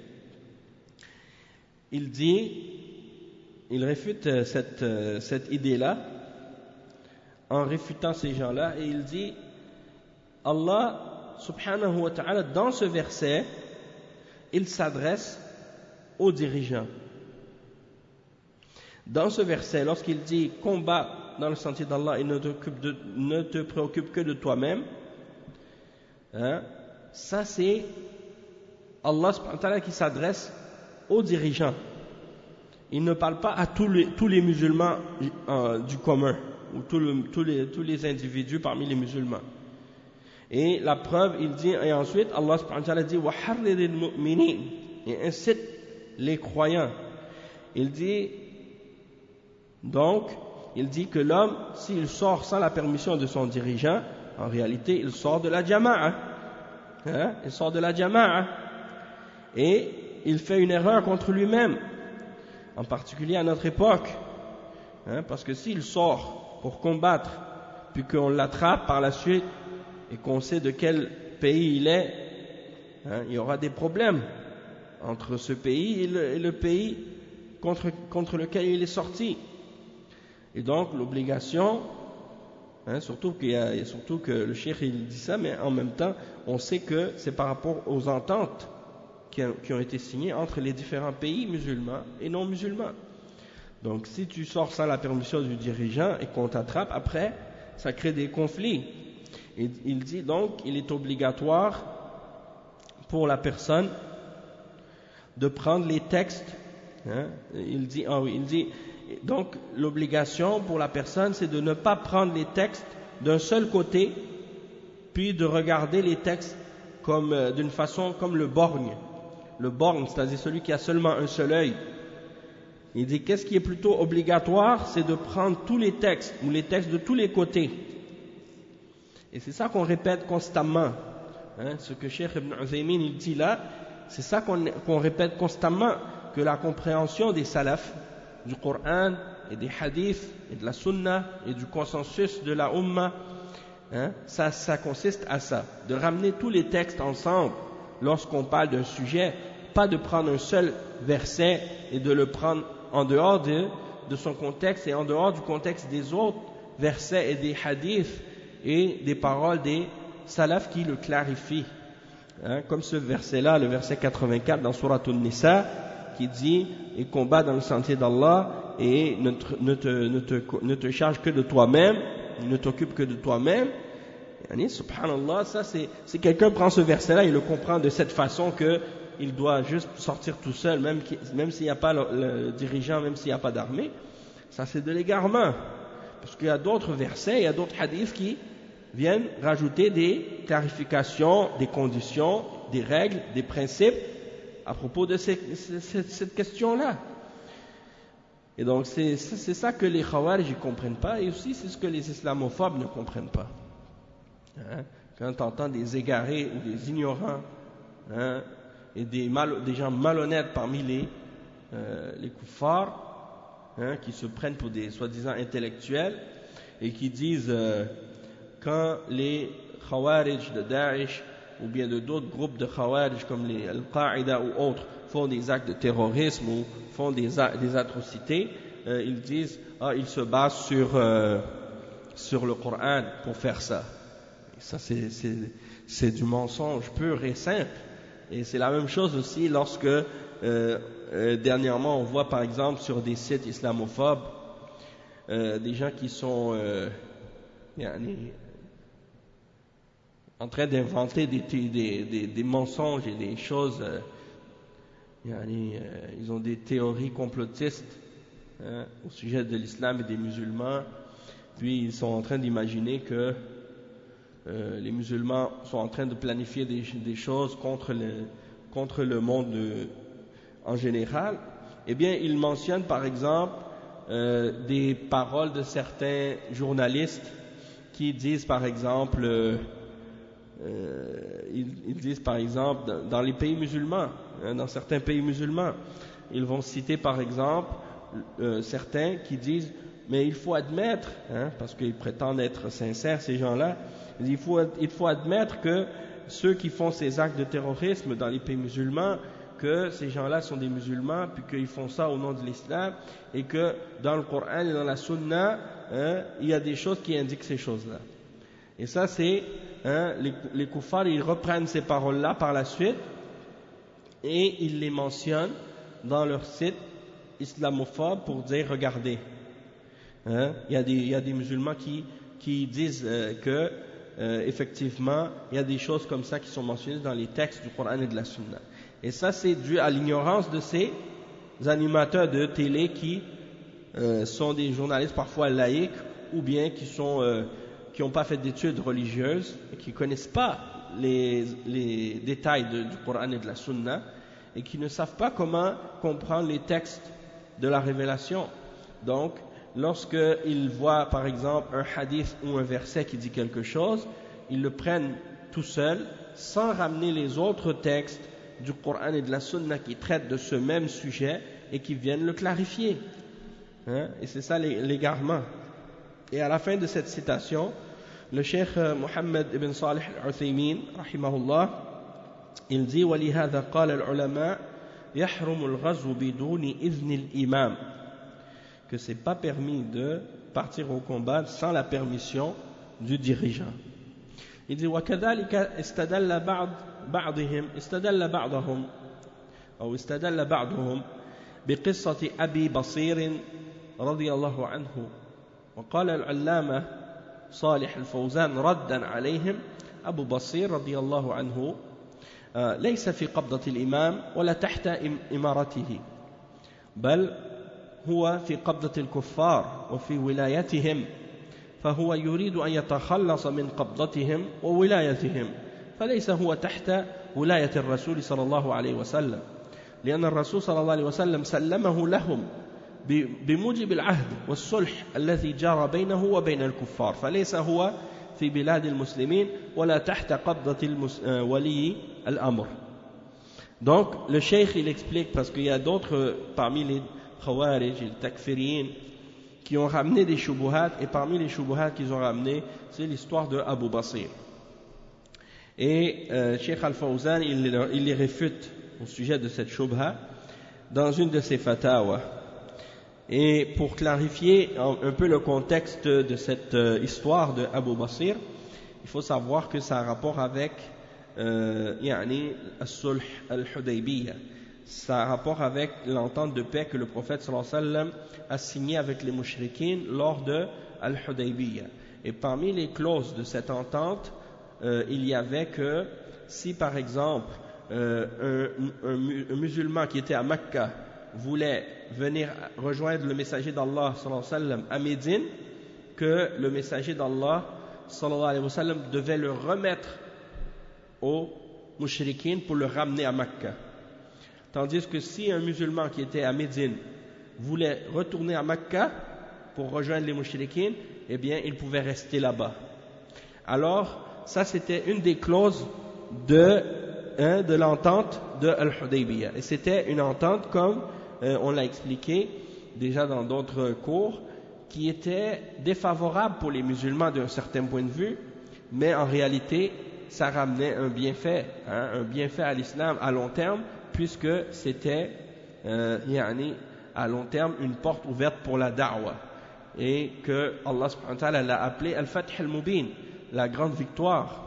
Il dit, il réfute cette idée-là en réfutant ces gens-là, et il dit Allah subhanahu wa ta'ala dans ce verset il s'adresse aux dirigeants. Dans ce verset, lorsqu'il dit combat dans le sentier d'Allah et ne te préoccupe que de toi-même, hein, ça c'est Allah subhanahu wa ta'ala qui s'adresse aux dirigeants. Il ne parle pas à tous les musulmans du commun, ou tous les individus parmi les musulmans. Et la preuve, il dit, et ensuite Allah subhanahu wa ta'ala dit وَحَرِّرِ الْمُؤْمِنِينَ, et incite les croyants. Il dit donc, il dit que l'homme, s'il sort sans la permission de son dirigeant, en réalité il sort de la jama'a, hein? Il sort de la jama'a et il fait une erreur contre lui-même, en particulier à notre époque, hein? Parce que s'il sort pour combattre puis qu'on l'attrape par la suite et qu'on sait de quel pays il est, hein, il y aura des problèmes entre ce pays et le pays contre lequel il est sorti. Et donc l'obligation, hein, surtout que le cheikh il dit ça, mais en même temps on sait que c'est par rapport aux ententes qui ont été signées entre les différents pays musulmans et non musulmans. Donc si tu sors sans la permission du dirigeant et qu'on t'attrape, après ça crée des conflits. Et il dit donc il est obligatoire pour la personne de prendre les textes, hein, il dit donc l'obligation pour la personne c'est de ne pas prendre les textes d'un seul côté puis de regarder les textes comme d'une façon comme le borgne, c'est-à-dire celui qui a seulement un seul œil. Il dit qu'est-ce qui est plutôt obligatoire, c'est de prendre tous les textes ou les textes de tous les côtés. Et c'est ça qu'on répète constamment, hein, ce que Cheikh Ibn Uthaymin il dit là, c'est ça qu'on répète constamment, que la compréhension des salafs du Coran et des hadiths et de la sunna et du consensus de la umma, hein, ça consiste à ça, de ramener tous les textes ensemble lorsqu'on parle d'un sujet, pas de prendre un seul verset et de le prendre en dehors de son contexte et en dehors du contexte des autres versets et des hadiths et des paroles des salafs qui le clarifient, hein, comme ce verset-là, le verset 84 dans Surat An-Nisa, qui dit et combat dans le sentier d'Allah et ne te charge que de toi-même, ne t'occupe que de toi-même. Subhanallah, ça si quelqu'un prend ce verset-là, il le comprend de cette façon que il doit juste sortir tout seul, même s'il n'y a pas le dirigeant, même s'il n'y a pas d'armée, ça c'est de l'égarement. Parce qu'il y a d'autres versets, il y a d'autres hadiths qui viennent rajouter des clarifications, des conditions, des règles, des principes à propos de cette question-là. Et donc c'est ça que les Khawarij ne comprennent pas, et aussi c'est ce que les islamophobes ne comprennent pas. Hein? Quand tu entends des égarés ou des ignorants, hein, et des gens malhonnêtes parmi les kuffars, hein, qui se prennent pour des soi-disant intellectuels et qui disent quand les Khawarij de Daesh ou bien de d'autres groupes de Khawarij comme les Al-Qaïda ou autres font des actes de terrorisme ou font des atrocités, ils disent ils se basent sur le Coran pour faire ça. Et ça c'est du mensonge pur et simple. Et c'est la même chose aussi lorsque dernièrement on voit par exemple sur des sites islamophobes des gens qui sont en train d'inventer des mensonges et des choses, ils ont des théories complotistes, hein, au sujet de l'islam et des musulmans, puis ils sont en train d'imaginer que les musulmans sont en train de planifier des choses contre le monde en général. Eh bien, ils mentionnent par exemple des paroles de certains journalistes qui disent par exemple, ils disent par exemple dans les pays musulmans, hein, dans certains pays musulmans, ils vont citer par exemple certains qui disent mais il faut admettre, hein, parce qu'ils prétendent être sincères ces gens-là, il faut admettre que ceux qui font ces actes de terrorisme dans les pays musulmans, que ces gens-là sont des musulmans, puis qu'ils font ça au nom de l'islam, et que dans le Coran et dans la Sunna, hein, il y a des choses qui indiquent ces choses-là. Et ça c'est, hein, les kuffars, ils reprennent ces paroles-là par la suite, et ils les mentionnent dans leur site islamophobe pour dire, regardez, Hein? Il y a des musulmans qui disent que effectivement, il y a des choses comme ça qui sont mentionnées dans les textes du Coran et de la Sunna. Et ça, c'est dû à l'ignorance de ces animateurs de télé qui sont des journalistes parfois laïcs ou bien qui n'ont pas fait d'études religieuses et qui ne connaissent pas les détails du Coran et de la Sunna et qui ne savent pas comment comprendre les textes de la révélation. Donc, lorsqu'ils voient par exemple un hadith ou un verset qui dit quelque chose, ils le prennent tout seuls sans ramener les autres textes du Coran et de la Sunna qui traitent de ce même sujet et qui viennent le clarifier. Hein? Et c'est ça l'égarement. Et à la fin de cette citation, le cheikh Mohammed ibn Salih al-Uthaymin, rahimahullah, il dit وَلِهَذَا قَالَ الْعُلَمَاء يَحْرُمُ الْغَزْوُ بِدُونِ إِذْنِ الْإِمَامِ, que c'est pas permis de partir au combat sans la permission du dirigeant. Il dit وَكَذَلِكَ استدل بعضهم بقصة أبي بصير رضي الله عنه. وقال العلامة صالح الفوزان ردا عليهم: أبو بصير رضي الله عنه ليس في قبضة الإمام ولا تحت إمارته، بل هو في قبضة الكفار وفي ولايتهم، فهو يريد أن يتخلص من قبضتهم وولايتهم، فليس هو تحت ولاية الرسول صلى الله عليه وسلم، لأن الرسول صلى الله عليه وسلم سلمه لهم بموجب العهد والصلح الذي جرى بينه وبين الكفار، فليس هو في بلاد المسلمين ولا تحت قبضة ولي الأمر. Donc le cheikh il explique, parce qu'il y a d'autres parmi les khawarij et les takfiriyin qui ont ramené des shubuhat, et parmi les shubuhat qu'ils ont ramené, c'est l'histoire de Abu Basir. Et Cheikh Al-Fawzan il les réfute au sujet de cette shubha dans une de ses fatawas. Et pour clarifier un peu le contexte de cette histoire de Abu Basir, il faut savoir que ça a rapport avec يعني الصلح الحديبية. Ça a rapport avec l'entente de paix que le prophète sallallahu alayhi wa sallam a signé avec les mushrikines lors de Al-Hudaybiyah. Et parmi les clauses de cette entente, il y avait que si par exemple un musulman qui était à Mecca voulait venir rejoindre le messager d'Allah sallallahu alayhi wa sallam à Médine, que le messager d'Allah sallallahu alayhi wa sallam devait le remettre aux mushrikines pour le ramener à Mecca. Tandis que si un musulman qui était à Médine voulait retourner à Mecca pour rejoindre les mushrikines, eh bien il pouvait rester là-bas. Alors ça c'était une des clauses de l'entente de Al-Hudaybiyah. Et c'était une entente, comme on l'a expliqué déjà dans d'autres cours, qui était défavorable pour les musulmans d'un certain point de vue, mais en réalité ça ramenait un bienfait à l'islam à long terme, puisque c'était à long terme une porte ouverte pour la da'wah, et que Allah subhanahu wa ta'ala l'a appelé Al-Fath al-Mubin, la grande victoire.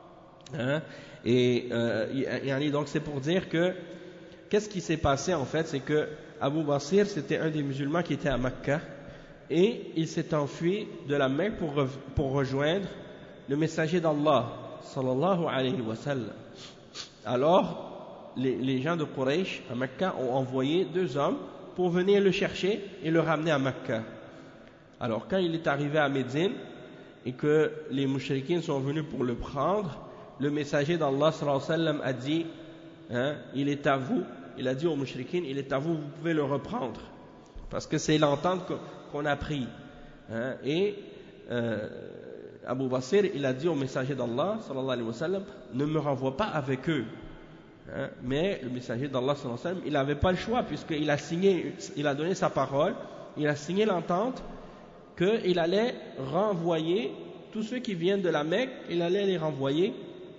Et donc c'est pour dire que qu'est-ce qui s'est passé en fait, c'est que Abu Basir c'était un des musulmans qui était à Mecca et il s'est enfui de la Mecque pour rejoindre le messager d'Allah sallallahu alayhi wa sallam. Alors les gens de Quraysh à Mecca ont envoyé 2 hommes pour venir le chercher et le ramener à Mecca. Alors quand il est arrivé à Médine et que les mushrikines sont venus pour le prendre, le messager d'Allah sallallahu alayhi wa sallam a dit il est à vous, il a dit aux mushrikines, il est à vous, vous pouvez le reprendre, parce que c'est l'entente qu'on a pris. Et Abu Basir il a dit au messager d'Allah sallallahu alayhi wa sallam, ne me renvoie pas avec eux. Mais le messager d'Allah sallallahu alayhi wa sallam, il n'avait pas le choix, puisqu'il a donné sa parole, il a signé l'entente qu'il allait renvoyer tous ceux qui viennent de la Mecque, il allait les renvoyer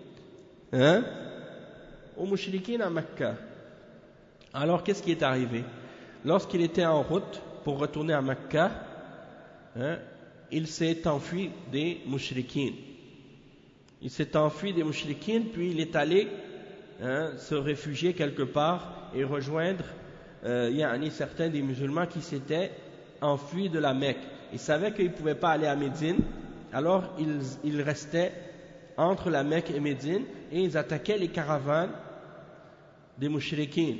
aux mushrikines à Mecca. Alors qu'est-ce qui est arrivé? Lorsqu'il était en route pour retourner à Mecca, il s'est enfui des mushrikines. Il s'est enfui des mushrikines, puis il est allé se réfugier quelque part et rejoindre certains des musulmans qui s'étaient enfuis de la Mecque. ils savaient qu'ils ne pouvaient pas aller à Médine, alors ils restaient entre la Mecque et Médine et ils attaquaient les caravanes des mouchriquins.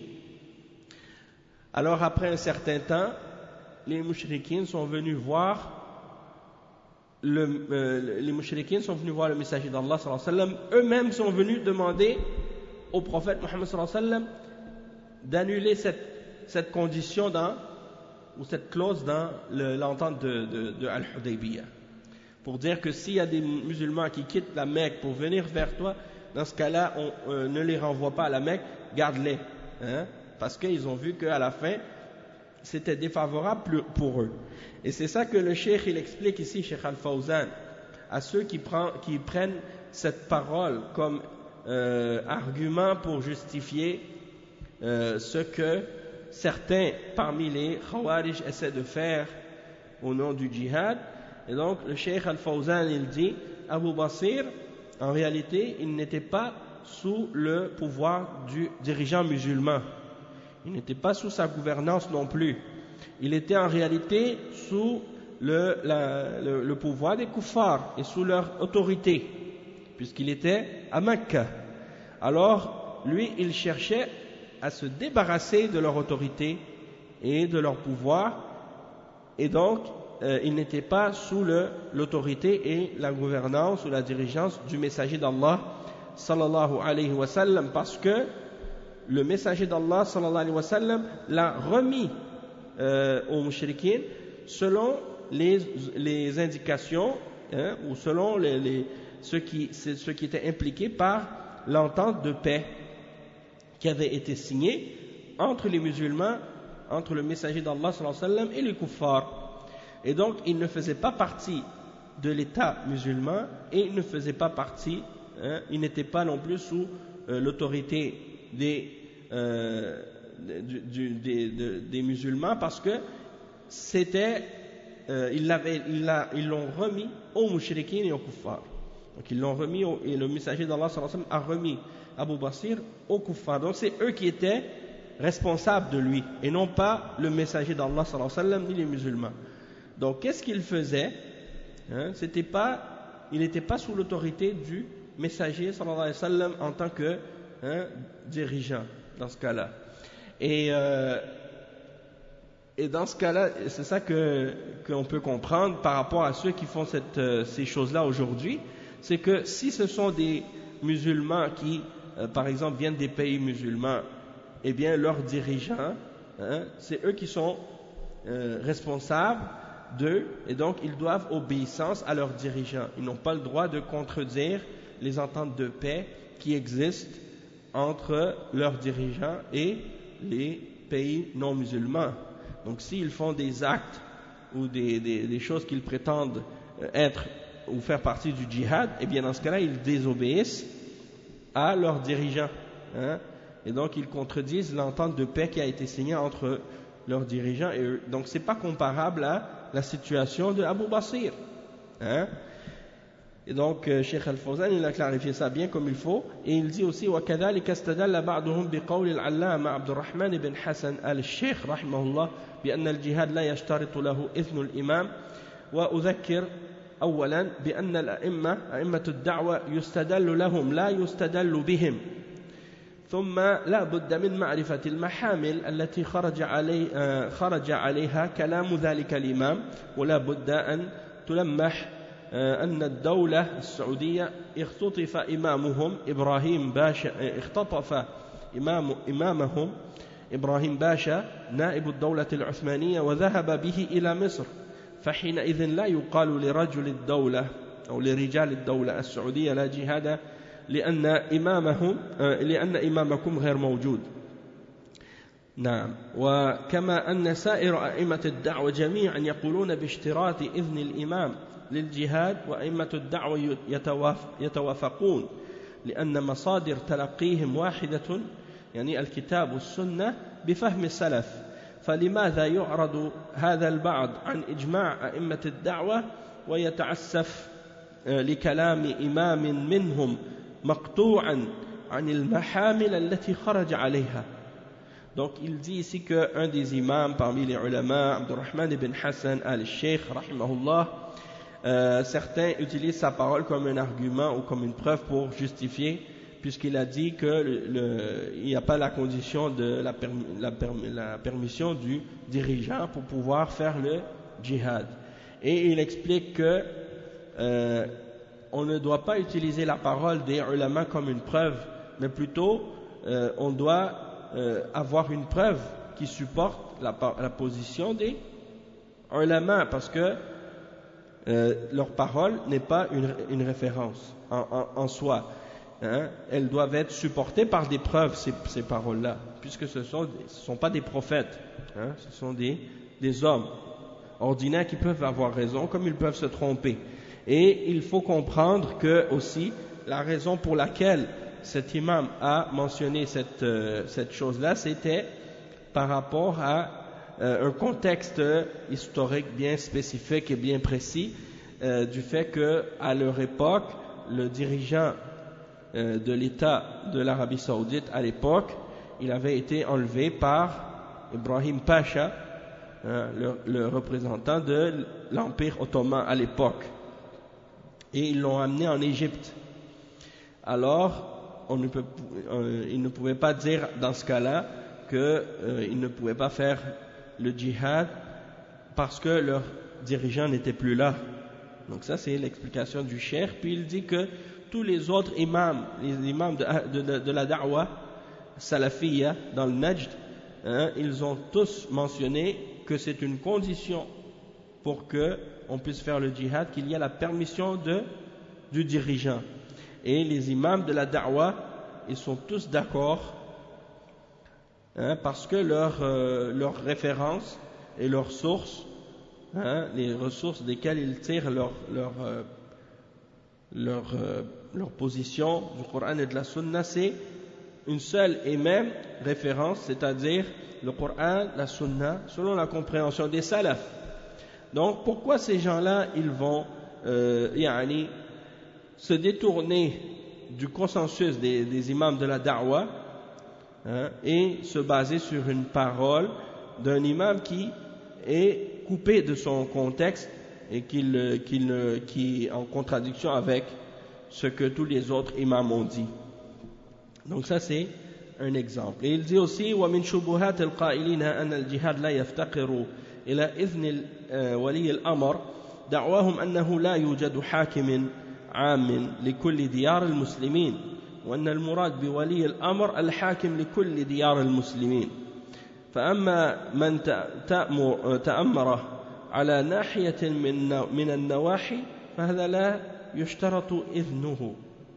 Alors après un certain temps, les mouchriquins sont venus voir le messager d'Allah sallallahu alayhi wa sallam. Eux-mêmes sont venus demander au prophète Mohammed sallallahu alayhi wa sallam d'annuler cette condition ou cette clause dans l'entente de Al-Hudaybiyah, pour dire que s'il y a des musulmans qui quittent la Mecque pour venir vers toi, dans ce cas-là, on ne les renvoie pas à la Mecque, garde-les, hein, parce qu'ils ont vu qu'à la fin, c'était défavorable pour eux. Et c'est ça que le cheikh il explique ici, Cheikh Al-Fawzan, à ceux qui prennent cette parole comme argument pour justifier ce que certains parmi les Khawarij essaient de faire au nom du djihad. Et donc le cheikh Al-Fawzan il dit, Abu Basir, en réalité, il n'était pas sous le pouvoir du dirigeant musulman. Il n'était pas sous sa gouvernance non plus. Il était en réalité sous le pouvoir des kuffars et sous leur autorité, puisqu'il était à Mecca. Alors, lui, il cherchait à se débarrasser de leur autorité et de leur pouvoir, et donc, il n'était pas sous l'autorité et la gouvernance ou la dirigeance du messager d'Allah, sallallahu alayhi wa sallam, parce que le messager d'Allah sallallahu alayhi wa sallam l'a remis aux mouchriquins selon les indications, hein, ou selon ce qui était impliqué par l'entente de paix qui avait été signée entre les musulmans, entre le messager d'Allah sallallahu alayhi wa sallam et les kuffars. Et donc il ne faisait pas partie de l'État musulman et il ne faisait pas partie, hein, il n'était pas non plus sous l'autorité des musulmans, parce que c'était ils l'ont remis aux mouchriquins et aux kuffars. Donc ils l'ont remis et le messager d'Allah sallallahu alayhi wa sallam a remis Abu Basir aux kuffars. Donc c'est eux qui étaient responsables de lui et non pas le messager d'Allah sallallahu alayhi wa sallam ni les musulmans. Donc qu'est-ce qu'il faisait, hein, il n'était pas sous l'autorité du messager sallallahu alayhi wa sallam en tant que dirigeant dans ce cas-là. Et dans ce cas-là, c'est ça qu'on peut comprendre par rapport à ceux qui font ces choses-là aujourd'hui, c'est que si ce sont des musulmans qui, par exemple, viennent des pays musulmans, eh bien leurs dirigeants, hein, c'est eux qui sont responsables d'eux, et donc ils doivent obéissance à leurs dirigeants. Ils n'ont pas le droit de contredire les ententes de paix qui existent entre leurs dirigeants et les pays non musulmans. Donc s'ils font des actes ou des choses qu'ils prétendent être ou faire partie du djihad, eh bien dans ce cas-là ils désobéissent à leurs dirigeants, hein, et donc ils contredisent l'entente de paix qui a été signée entre leurs dirigeants et eux. Donc c'est pas comparable à la situation de Abu Basir, hein. Et donc Cheikh Al-Fawzan il a clarifié ça bien comme il faut, et il dit aussi وكذلك استدل بعضهم بقول العلامة عبد الرحمن بن حسن آل الشيخ رحمه الله بأن الجهاد لا يشترط له إذن الإمام. وأذكر أولا بأن أئمة الدعوة يستدل لهم لا يستدل بهم، ثم لا بد من معرفة المحامل التي خرج عليها كلام ذلك الإمام، ولا بد أن تلمح أن الدولة السعودية اختطف إمامهم إبراهيم باشا نائب الدولة العثمانية وذهب به إلى مصر، فحينئذ لا يقال لرجل الدولة أو لرجال الدولة السعودية لا جهاد لأن إمامكم غير موجود. نعم. وكما أن سائر أئمة الدعوة جميعا يقولون باشتراط إذن الإمام للجهاد، وأئمة الدعوة يتوافقون لأن مصادر تلقيهم واحدة، يعني الكتاب والسنة بفهم السلف، فلماذا يعرض هذا البعض عن إجماع أئمة الدعوة ويتعسف لكلام إمام منهم مقطوعا عن المحامل التي خرج عليها؟ Donc il dit ici qu'un des imams parmi les ulama, Abdurrahman ibn Hassan al-Sheikh, rahimahullah, certains utilisent sa parole comme un argument ou comme une preuve pour justifier, puisqu'il a dit qu'il n'y a pas la condition de la permission du dirigeant pour pouvoir faire le djihad. Et il explique que on ne doit pas utiliser la parole des ulama comme une preuve, mais plutôt on doit avoir une preuve qui supporte la position des ulama, parce que leur parole n'est pas une référence en soi. Hein, elles doivent être supportées par des preuves, ces paroles-là, puisque ce sont pas des prophètes, hein, ce sont des hommes ordinaires qui peuvent avoir raison comme ils peuvent se tromper. Et il faut comprendre que aussi la raison pour laquelle cet imam a mentionné cette chose-là, c'était par rapport à un contexte historique bien spécifique et bien précis, du fait que à leur époque, le dirigeant de l'État de l'Arabie Saoudite à l'époque, il avait été enlevé par Ibrahim Pacha, le représentant de l'Empire ottoman à l'époque, et ils l'ont amené en Égypte. Alors il ne pouvait pas dire dans ce cas-là qu'il ne pouvait pas faire le djihad parce que leur dirigeant n'était plus là. Donc ça c'est l'explication du cheikh. Puis il dit que tous les autres imams, les imams de la da'wa salafiyya dans le Najd, hein, ils ont tous mentionné que c'est une condition pour qu'on puisse faire le djihad, qu'il y a la permission du dirigeant. Et les imams de la da'wa, ils sont tous d'accord, hein, parce que leurs références et leurs sources, hein, les ressources desquelles ils tirent leur position du Coran et de la Sunna, c'est une seule et même référence, c'est-à-dire le Coran, la Sunna, selon la compréhension des salafs. Donc pourquoi ces gens-là, ils vont se détourner du consensus des imams de la da'wa, hein, et se baser sur une parole d'un imam qui est coupé de son contexte et qui est en contradiction avec ce que tous les autres imams ont dit. Donc ça c'est un exemple. Et il dit aussi وَمِنْ شُبُهَاتِ الْقَائِلِينَ أَنَّ الْجِهَادَ لَا يَفْتَقِرُ إِلَى إِذْنِ وَلِيِّ الْأَمْرِ دعواهم أنه لا يوجد حاكم عام لكل ديار المسلمين وأن المراد بولي الأمر الحاكم لكل ديار المسلمين فأما من تأمر على ناحية من النواحي فهذا لا يشترط إذنه.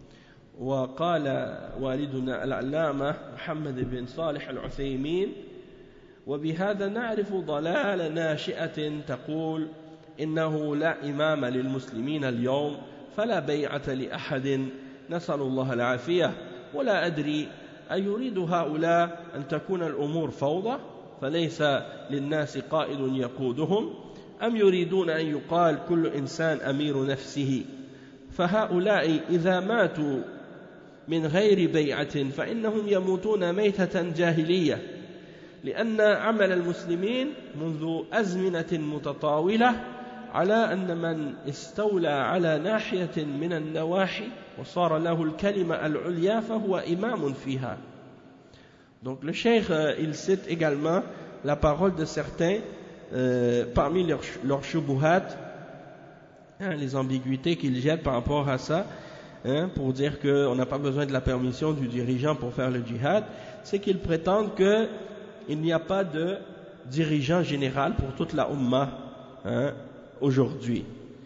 وقال والدنا العلامة محمد بن صالح العثيمين وبهذا نعرف ضلال ناشئة تقول إنه لا إمام للمسلمين اليوم فلا بيعة لأحد نسأل الله العافية ولا أدري أيريد هؤلاء أن تكون الأمور فوضى فليس للناس قائد يقودهم أم يريدون أن يقال كل إنسان أمير نفسه فهؤلاء إذا ماتوا من غير بيعة فإنهم يموتون ميتة جاهلية لأن عمل المسلمين منذ أزمنة متطاولة على أن من استولى على ناحية من النواحي وصار له الكلمة العليا فهو إمام فيها. Donc le cheikh il cite également la parole de certains parmi leurs shubuhat, hein, les ambiguïtés qu'ils jettent par rapport à ça, hein, pour dire qu'on n'a pas besoin de la permission du dirigeant pour faire le djihad, c'est qu'ils prétendent qu'il n'y a pas de dirigeant général pour toute la Ummah, hein, aujourd'hui.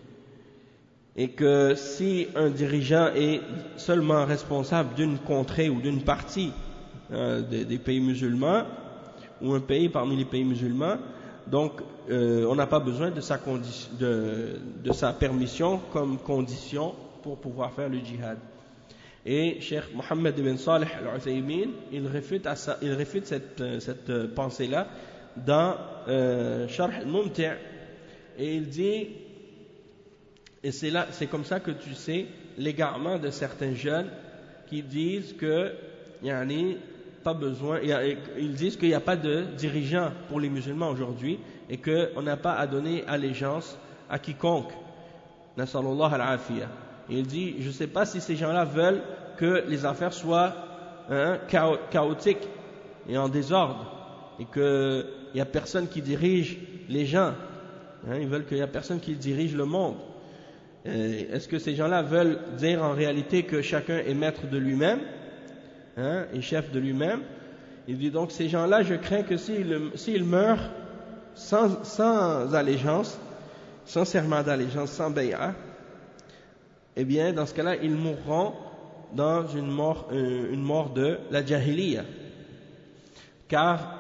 Et que si un dirigeant est seulement responsable d'une contrée ou d'une partie des pays musulmans, ou un pays parmi les pays musulmans, donc on n'a pas besoin de sa permission comme condition pour pouvoir faire le djihad. Et Cheikh Mohammed ibn Salih al-Uthaymin, il réfute cette pensée-là dans Sharh al-Mumti', et il dit, et c'est comme ça que tu sais l'égarement de certains jeunes qui disent que pas besoin, ils disent qu'il n'y a pas de dirigeant pour les musulmans aujourd'hui et qu'on n'a pas à donner allégeance à quiconque. Nasallallahu al-afiyah. Et il dit, je ne sais pas si ces gens-là veulent que les affaires soient chaotiques et en désordre et qu'il n'y a personne qui dirige les gens. Ils veulent qu'il n'y a personne qui dirige le monde. Est-ce que ces gens-là veulent dire en réalité que chacun est maître de lui-même et chef de lui-même? Il dit donc ces gens-là, je crains que s'ils meurent sans allégeance, sans serment d'allégeance, sans bay'a, eh bien dans ce cas-là, ils mourront dans une mort de la jahiliya. Car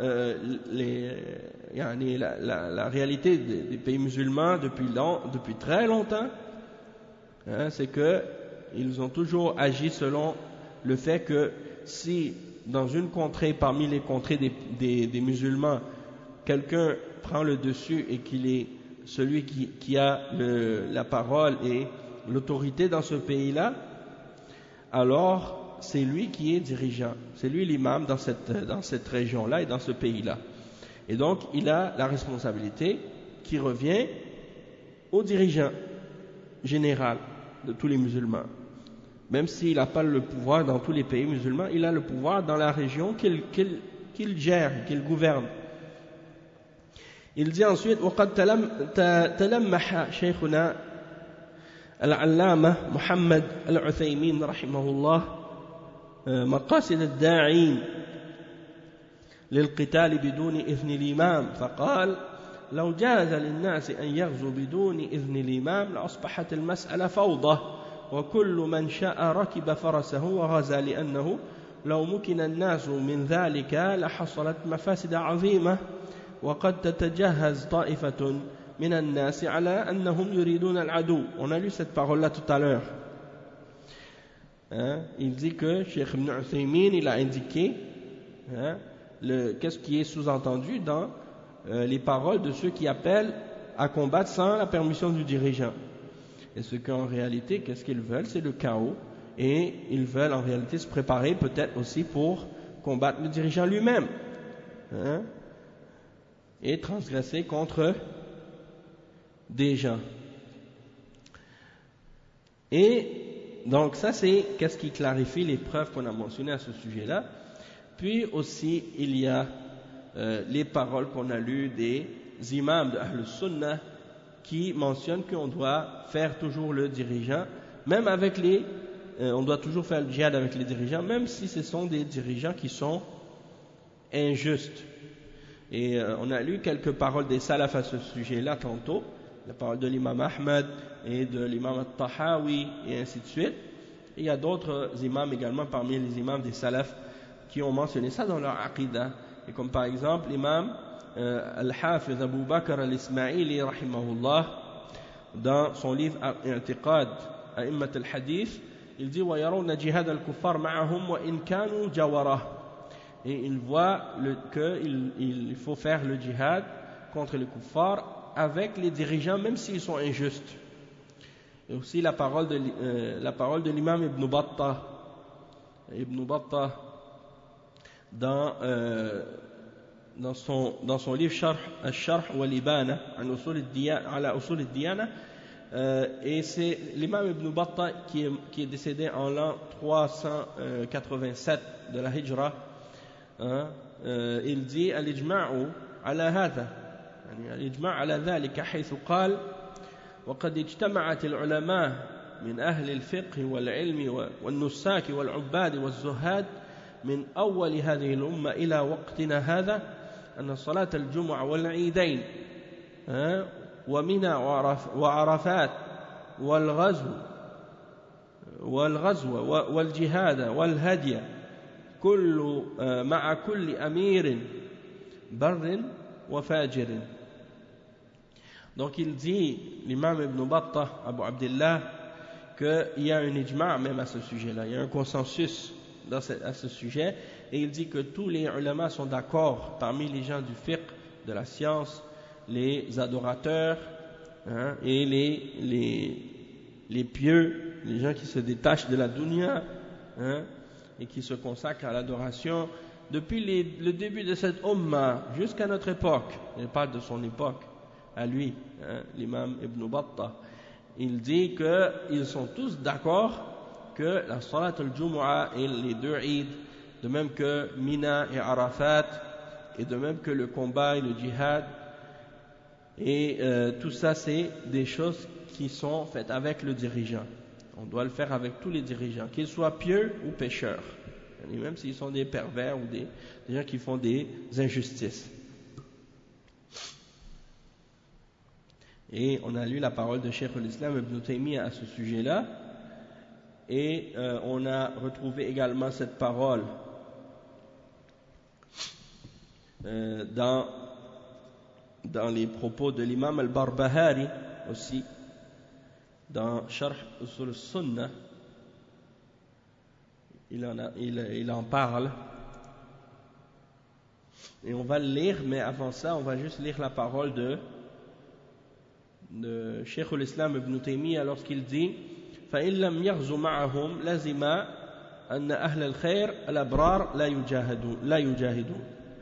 la réalité des pays musulmans depuis très longtemps, c'est que ils ont toujours agi selon le fait que si dans une contrée parmi les contrées des musulmans, quelqu'un prend le dessus et qu'il est celui qui a la parole et l'autorité dans ce pays-là, alors c'est lui qui est dirigeant, c'est lui l'imam dans cette région-là et dans ce pays-là. Et donc, il a la responsabilité qui revient au dirigeant général de tous les musulmans. Même s'il n'a pas le pouvoir dans tous les pays musulmans, il a le pouvoir dans la région qu'il gère, qu'il gouverne. Il dit ensuite, وَقَدْ تَلَمَّحَ شيخنا العلامة محمد العثيمين رحمه الله مقاصد الداعين للقتال بدون إذن الإمام فقال لو جاز للناس أن يغزوا بدون إذن الإمام لأصبحت المسألة فوضى وكل من شاء ركب فرسه وغزا لأنه لو مكن الناس من ذلك لحصلت مفاسد عظيمة وقد تتجهز طائفة من الناس على أنهم يريدون العدو. On a lu cette parole-là tout à l'heure. Il dit que Cheikh Ibn Uthaymin, il a indiqué qu'est-ce qui est sous-entendu dans les paroles de ceux qui appellent à combattre sans la permission du dirigeant. Et ce qu'en réalité, qu'est-ce qu'ils veulent? C'est le chaos. Et ils veulent en réalité se préparer peut-être aussi pour combattre le dirigeant lui-même. Et transgresser contre des gens. Et donc ça c'est qu'est-ce qui clarifie les preuves qu'on a mentionnées à ce sujet-là. Puis aussi il y a les paroles qu'on a lues des imams de Ahl Sunnah qui mentionnent qu'on doit faire toujours le dirigeant, même avec on doit toujours faire le djihad avec les dirigeants, même si ce sont des dirigeants qui sont injustes. Et on a lu quelques paroles des salafs à ce sujet-là tantôt, la parole de l'imam Ahmad et de l'imam Al-Tahawi et ainsi de suite. Et il y a d'autres imams également parmi les imams des salafs qui ont mentionné ça dans leur aqidah. Et comme par exemple l'imam Al-Hafiz Abu Bakr Al-Ismaili rahimahullah dans son livre I'tiqad A'immat Al-Hadith, il dit وَيَرَوْنَ جِهَادَ الْكُفَّارِ مَعَهُمْ وَإِنْ كَانُوا جَوَرَةً. Et il voit qu'il faut faire le djihad contre les kuffars avec les dirigeants, même s'ils sont injustes. Et aussi la parole de l'imam Ibn Battah. Ibn Battah, dans son livre Al-Sharh wal-Ibana ala usul al-Diyana, et c'est l'imam Ibn Battah qui est décédé en l'an 387 de la Hijra. Il dit al-ijma'u ala hadha, يعني الإجماع على ذلك حيث قال وقد اجتمعت العلماء من أهل الفقه والعلم والنساك والعباد والزهاد من أول هذه الأمة إلى وقتنا هذا أن صلاة الجمعة والعيدين ومنى وعرفات والغزو والجهاد والهدي مع كل أمير بر وفاجر. Donc il dit, l'imam Ibn Battah, Abu Abdillah, qu'il y a un ijma' même à ce sujet-là, il y a un consensus à ce sujet, et il dit que tous les ulama sont d'accord, parmi les gens du fiqh, de la science, les adorateurs, et les pieux, les gens qui se détachent de la dunya, et qui se consacrent à l'adoration depuis le début de cette Ummah jusqu'à notre époque. Il parle de son époque, à lui, l'imam Ibn Battah. Il dit qu'ils sont tous d'accord que la Salat al-Jumu'ah et les deux Eid, de même que Mina et Arafat, et de même que le combat et le djihad, et tout ça c'est des choses qui sont faites avec le dirigeant. On doit le faire avec tous les dirigeants, qu'ils soient pieux ou pécheurs, et même s'ils sont des pervers ou des gens qui font des injustices. Et on a lu la parole de Cheikh al-Islam Ibn Taymiyyah à ce sujet-là, et on a retrouvé également cette parole dans les propos de l'imam al-Barbahari aussi, dans Sharh Usul al-Sunnah, il en parle, et on va le lire, mais avant ça on va juste lire la parole de Cheikh al-Islam Ibn Taymiyyah lorsqu'il dit فإن لم يغزو معهم لازم أن أهل الخير الأبرار لا يجاهدون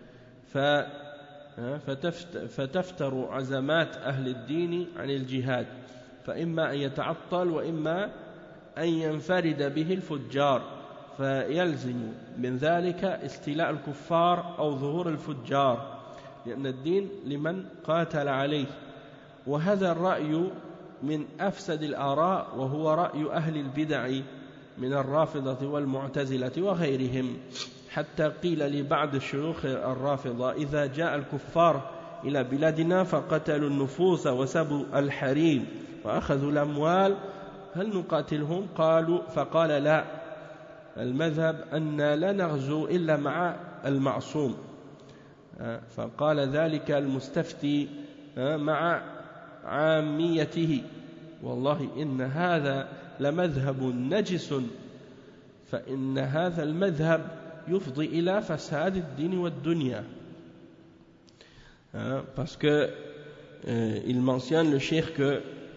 فتفتر عزمات أهل الدين عن الجهاد فإما أن يتعطل وإما أن ينفرد به الفجار فيلزم من ذلك استيلاء الكفار أو ظهور الفجار لأن الدين لمن قاتل عليه وهذا الرأي من أفسد الآراء وهو رأي أهل البدع من الرافضة والمعتزلة وغيرهم حتى قيل لبعض شيوخ الرافضة إذا جاء الكفار إلى بلادنا فقتلوا النفوس وسبوا الحريم وأخذوا الأموال هل نقاتلهم؟ فقال لا المذهب أن لا نغزو إلا مع المعصوم فقال ذلك المستفتي مع عاميته والله إن هذا لمذهب نجس فإن هذا المذهب يفضي إلى فساد الدين والدنيا. Parce que il mentionne le cheikh que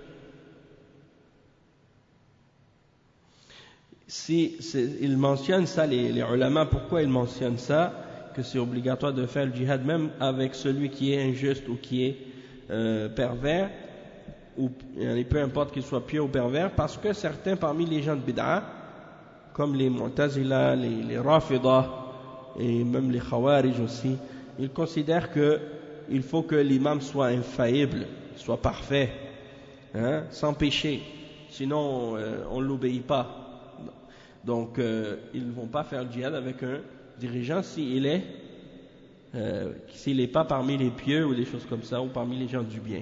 il mentionne ça, les ulama, pourquoi il mentionne ça, que c'est obligatoire de faire le djihad même avec celui qui est injuste ou qui est pervers, ou peu importe qu'il soit pieux ou pervers, parce que certains parmi les gens de bid'a, comme les Mu'tazila, les Rafidah et même les Khawarij aussi, ils considèrent qu'il faut que l'imam soit infaillible, soit parfait, sans péché, sinon on ne l'obéit pas. Donc ils ne vont pas faire le djihad avec un dirigeant s'il n'est pas parmi les pieux ou des choses comme ça, ou parmi les gens du bien.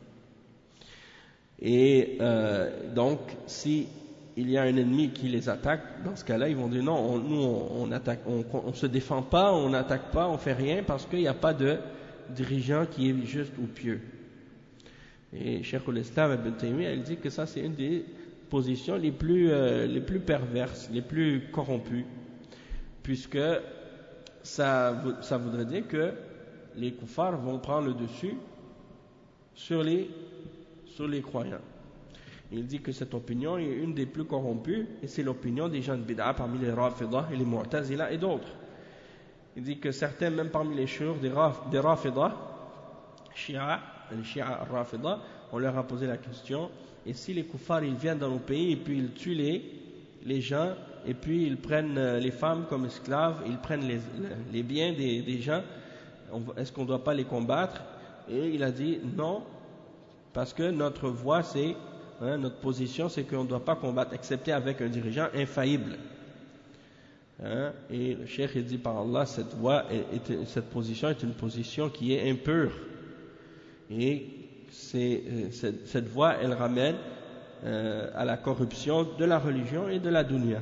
Et donc si il y a un ennemi qui les attaque, dans ce cas-là ils vont dire non, on se défend pas, on n'attaque pas, on fait rien parce qu'il n'y a pas de dirigeant qui est juste ou pieux. Et Cheikh al-Islam Ibn Taymiyyah il dit que ça c'est une des positions les plus perverses, les plus corrompues, puisque ça voudrait dire que les kuffars vont prendre le dessus sur les croyants. Il dit que cette opinion est une des plus corrompues, et c'est l'opinion des gens de bid'a parmi les Rafidah et les Mu'tazila et d'autres. Il dit que certains, même parmi les shuyukh des Rafidah, les Shia al-Rafidah, on leur a posé la question, et si les kuffars ils viennent dans nos pays et puis ils tuent les gens, et puis ils prennent les femmes comme esclaves, ils prennent les biens des gens, est-ce qu'on ne doit pas les combattre? Et il a dit non, parce que notre voie c'est, notre position c'est qu'on ne doit pas combattre excepté avec un dirigeant infaillible. Et le cheikh il dit par Allah, cette position est une position qui est impure, et cette voie elle ramène à la corruption de la religion et de la dunya.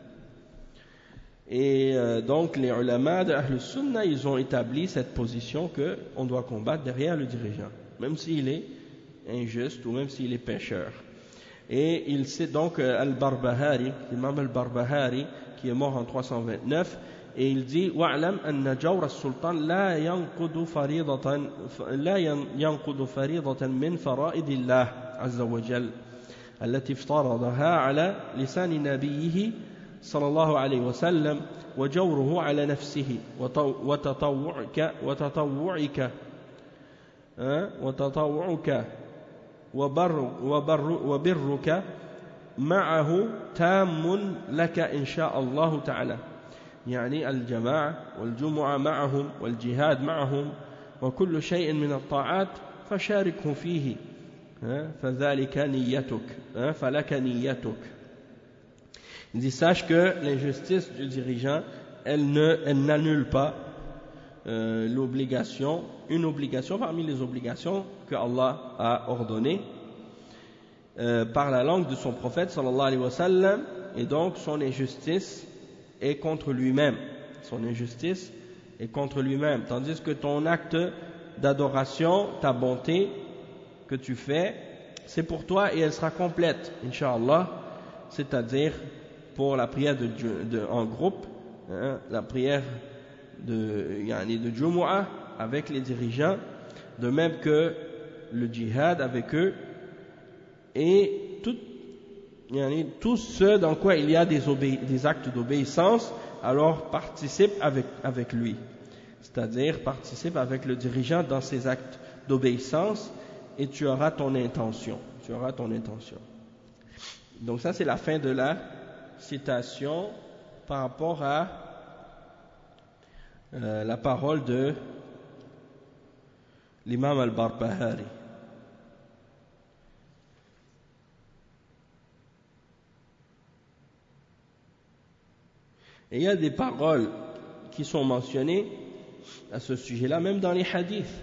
Et donc les ulama de Ahl Sunnah ils ont établi cette position que on doit combattre derrière le dirigeant, même s'il est injuste ou même s'il est pécheur. Et il cite donc al-Barbahari, l'imam al-Barbahari qui est mort en 329, et il dit wa'lam anna jawr as-sultan la yanqudu faridatan min fara'idillah azza wa jal التي افترضها على لسان نبيه صلى الله عليه وسلم وجوره على نفسه وتطوعك وبرك معه تام لك إن شاء الله تعالى. يعني الجماعة والجمعة معهم والجهاد معهم وكل شيء من الطاعات فشاركه فيه، فذلك نيتك، فلك نيتك. Il dit sache que l'injustice du dirigeant elle n'annule pas l'obligation, une obligation parmi les obligations que Allah a ordonnées par la langue de son prophète sallallahu alayhi wa sallam, et donc son injustice est contre lui-même. Son injustice est contre lui-même, tandis que ton acte d'adoration, ta bonté que tu fais, c'est pour toi et elle sera complète, Inch'Allah, c'est-à-dire pour la prière en groupe, la prière de Jumu'ah avec les dirigeants, de même que le djihad avec eux, et tout ce dans quoi il y a des actes d'obéissance, alors participe avec lui, c'est-à-dire participe avec le dirigeant dans ces actes d'obéissance, et tu auras ton intention. Donc ça c'est la fin de la citation par rapport à la parole de l'imam al-Barbahari. Et il y a des paroles qui sont mentionnées à ce sujet-là, même dans les hadiths.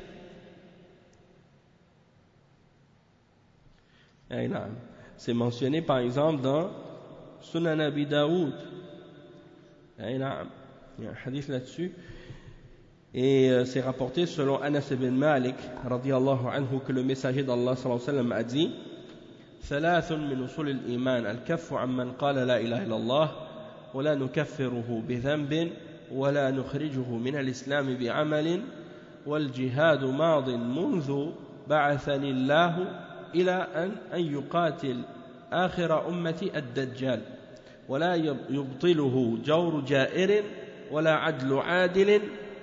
C'est mentionné par exemple dans Sunan Abi Daoud. Il y a un hadith là-dessus. Et c'est rapporté selon Anas ibn Malik radiyallahu anhu que le messager d'Allah sallallahu alayhi wa sallam a dit: ثلاث من أصول الإيمان الكف عمن قال لا إله إلا الله ولا نكفره بذنب ولا نخرجه من الإسلام بعمل والجهاد ماض منذ بعثني الله إلى أن يقاتل آخر أمتي الدجال ولا يبطله جور جائر ولا عدل عادل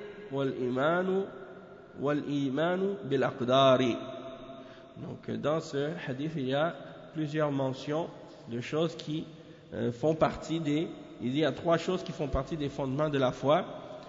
والإيمان بالأقدار. Donc dans ce hadith il y a plusieurs mentions de choses qui font partie il y a 3 choses qui font partie des fondements de la foi,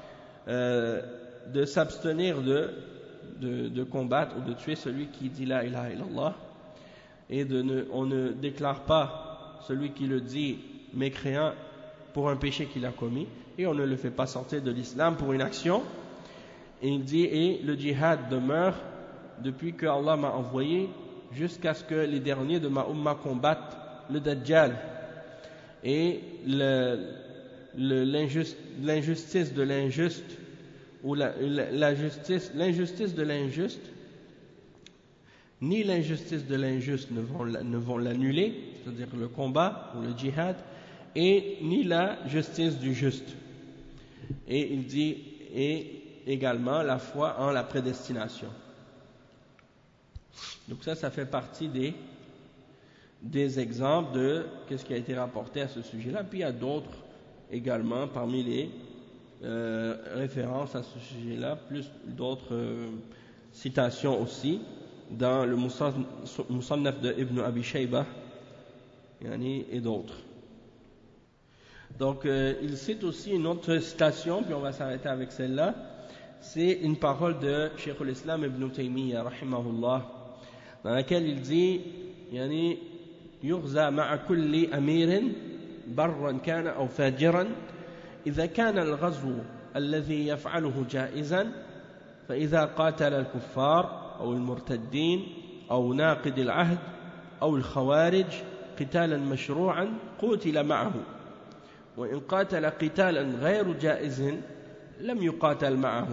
de s'abstenir de combattre ou de tuer celui qui dit la ilaha illallah, et on ne déclare pas celui qui le dit mécréant pour un péché qu'il a commis, et on ne le fait pas sortir de l'islam pour une action. Et il dit, et le djihad demeure depuis que Allah m'a envoyé jusqu'à ce que les derniers de ma umma combattent le Dajjal. Et l'injustice de l'injuste, ou l'injustice de l'injuste, ni l'injustice de l'injuste ne vont l'annuler, c'est-à-dire le combat ou le djihad, et ni la justice du juste. Et il dit, et également la foi en la prédestination. Donc ça fait partie des exemples de ce qui a été rapporté à ce sujet-là. Puis il y a d'autres également parmi les références à ce sujet-là, plus d'autres citations aussi dans le Musannaf de Ibn Abi Shayba et d'autres. Donc il cite aussi une autre citation, puis on va s'arrêter avec celle-là. C'est une parole de Cheikh al-Islam Ibn Taymiyyah rahimahullah, dans laquelle il dit يغزى مع كل أمير برا كان أو فاجرا إذا كان الغزو الذي يفعله جائزا فإذا قاتل الكفار أو المرتدين أو ناقض العهد أو الخوارج قتالا مشروعا قتل معه، وإن قاتل قتالا غير جائز لم يقاتل معه،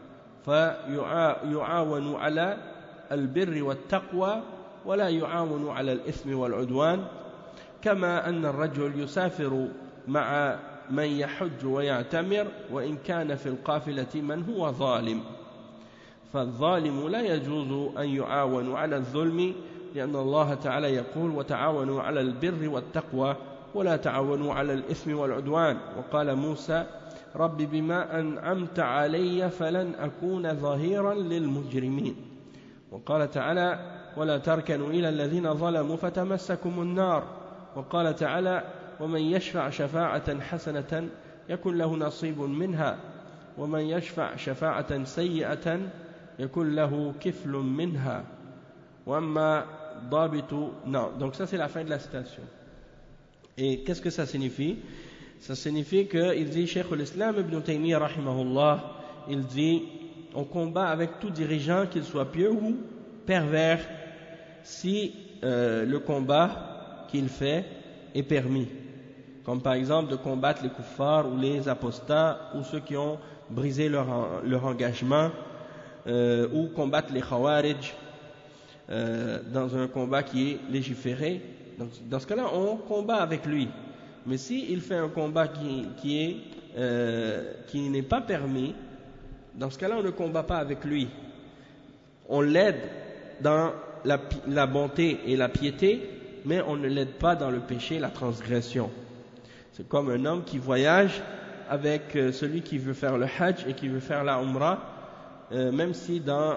فيعاون على البر والتقوى ولا يعاون على الإثم والعدوان، كما أن الرجل يسافر مع من يحج ويعتمر وإن كان في القافلة من هو ظالم، فالظالم لا يجوز أن يعاون على الظلم، لأن الله تعالى يقول وتعاونوا على البر والتقوى ولا تعاونوا على الإثم والعدوان وقال موسى رب بما أنعمت علي فلن أكون ظهيرا للمجرمين وقال تعالى ولا تركنوا إلى الذين ظلموا فتمسكم النار وقال تعالى ومن يشفع شفاعة حسنة يكن له نصيب منها ومن يشفع شفاعة سيئة يكن له كفل منها وأما ضابط. Non, donc ça c'est la fin de la citation. Et qu'est-ce que ça signifie? Ça signifie qu'il dit, Cheikh al-Islam ibn Taymiyyah rahimahullah, il dit, on combat avec tout dirigeant, qu'il soit pieux ou pervers, si le combat qu'il fait est permis. Comme par exemple de combattre les kuffars ou les apostats ou ceux qui ont brisé leur engagement, ou combattre les khawarij dans un combat qui est légiféré. Donc, dans ce cas-là, on combat avec lui. Mais s'il fait un combat qui n'est pas permis, dans ce cas-là, on ne combat pas avec lui. On l'aide dans la bonté et la piété, mais on ne l'aide pas dans le péché, la transgression. C'est comme un homme qui voyage avec celui qui veut faire le hajj et qui veut faire la umrah, même si dans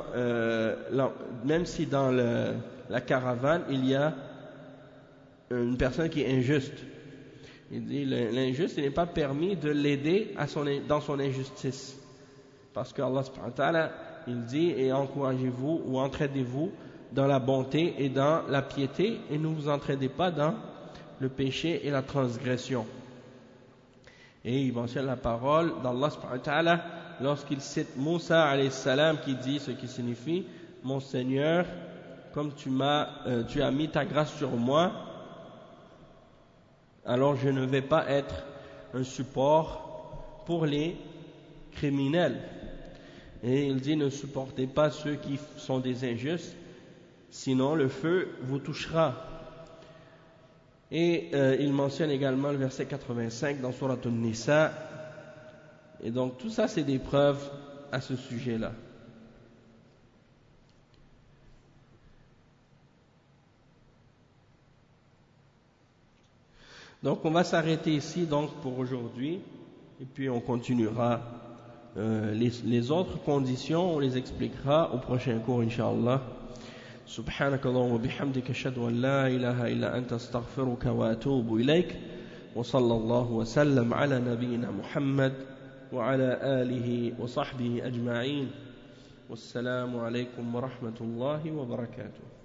la caravane, il y a une personne qui est injuste. Il dit l'injuste, il n'est pas permis de l'aider dans son injustice. Parce qu'Allah subhanahu wa ta'ala, il dit, et encouragez-vous ou entraidez-vous dans la bonté et dans la piété, et ne vous entraidez pas dans le péché et la transgression. Et il mentionne la parole d'Allah subhanahu wa ta'ala lorsqu'il cite Moussa alayhi salam qui dit ce qui signifie mon Seigneur, comme tu as mis ta grâce sur moi, alors je ne vais pas être un support pour les criminels. Et il dit ne supportez pas ceux qui sont des injustes, sinon le feu vous touchera. Et il mentionne également le verset 85 dans Surat An-Nisa. Et donc tout ça c'est des preuves à ce sujet-là. Donc on va s'arrêter ici donc pour aujourd'hui et puis on continuera les autres conditions, on les expliquera au prochain cours incha'Allah. سبحانك اللهم وبحمدك أشهد أن لا إله إلا أنت أستغفرك وأتوب إليك وصلى الله وسلم على نبينا محمد وعلى آله وصحبه أجمعين والسلام عليكم ورحمة الله وبركاته.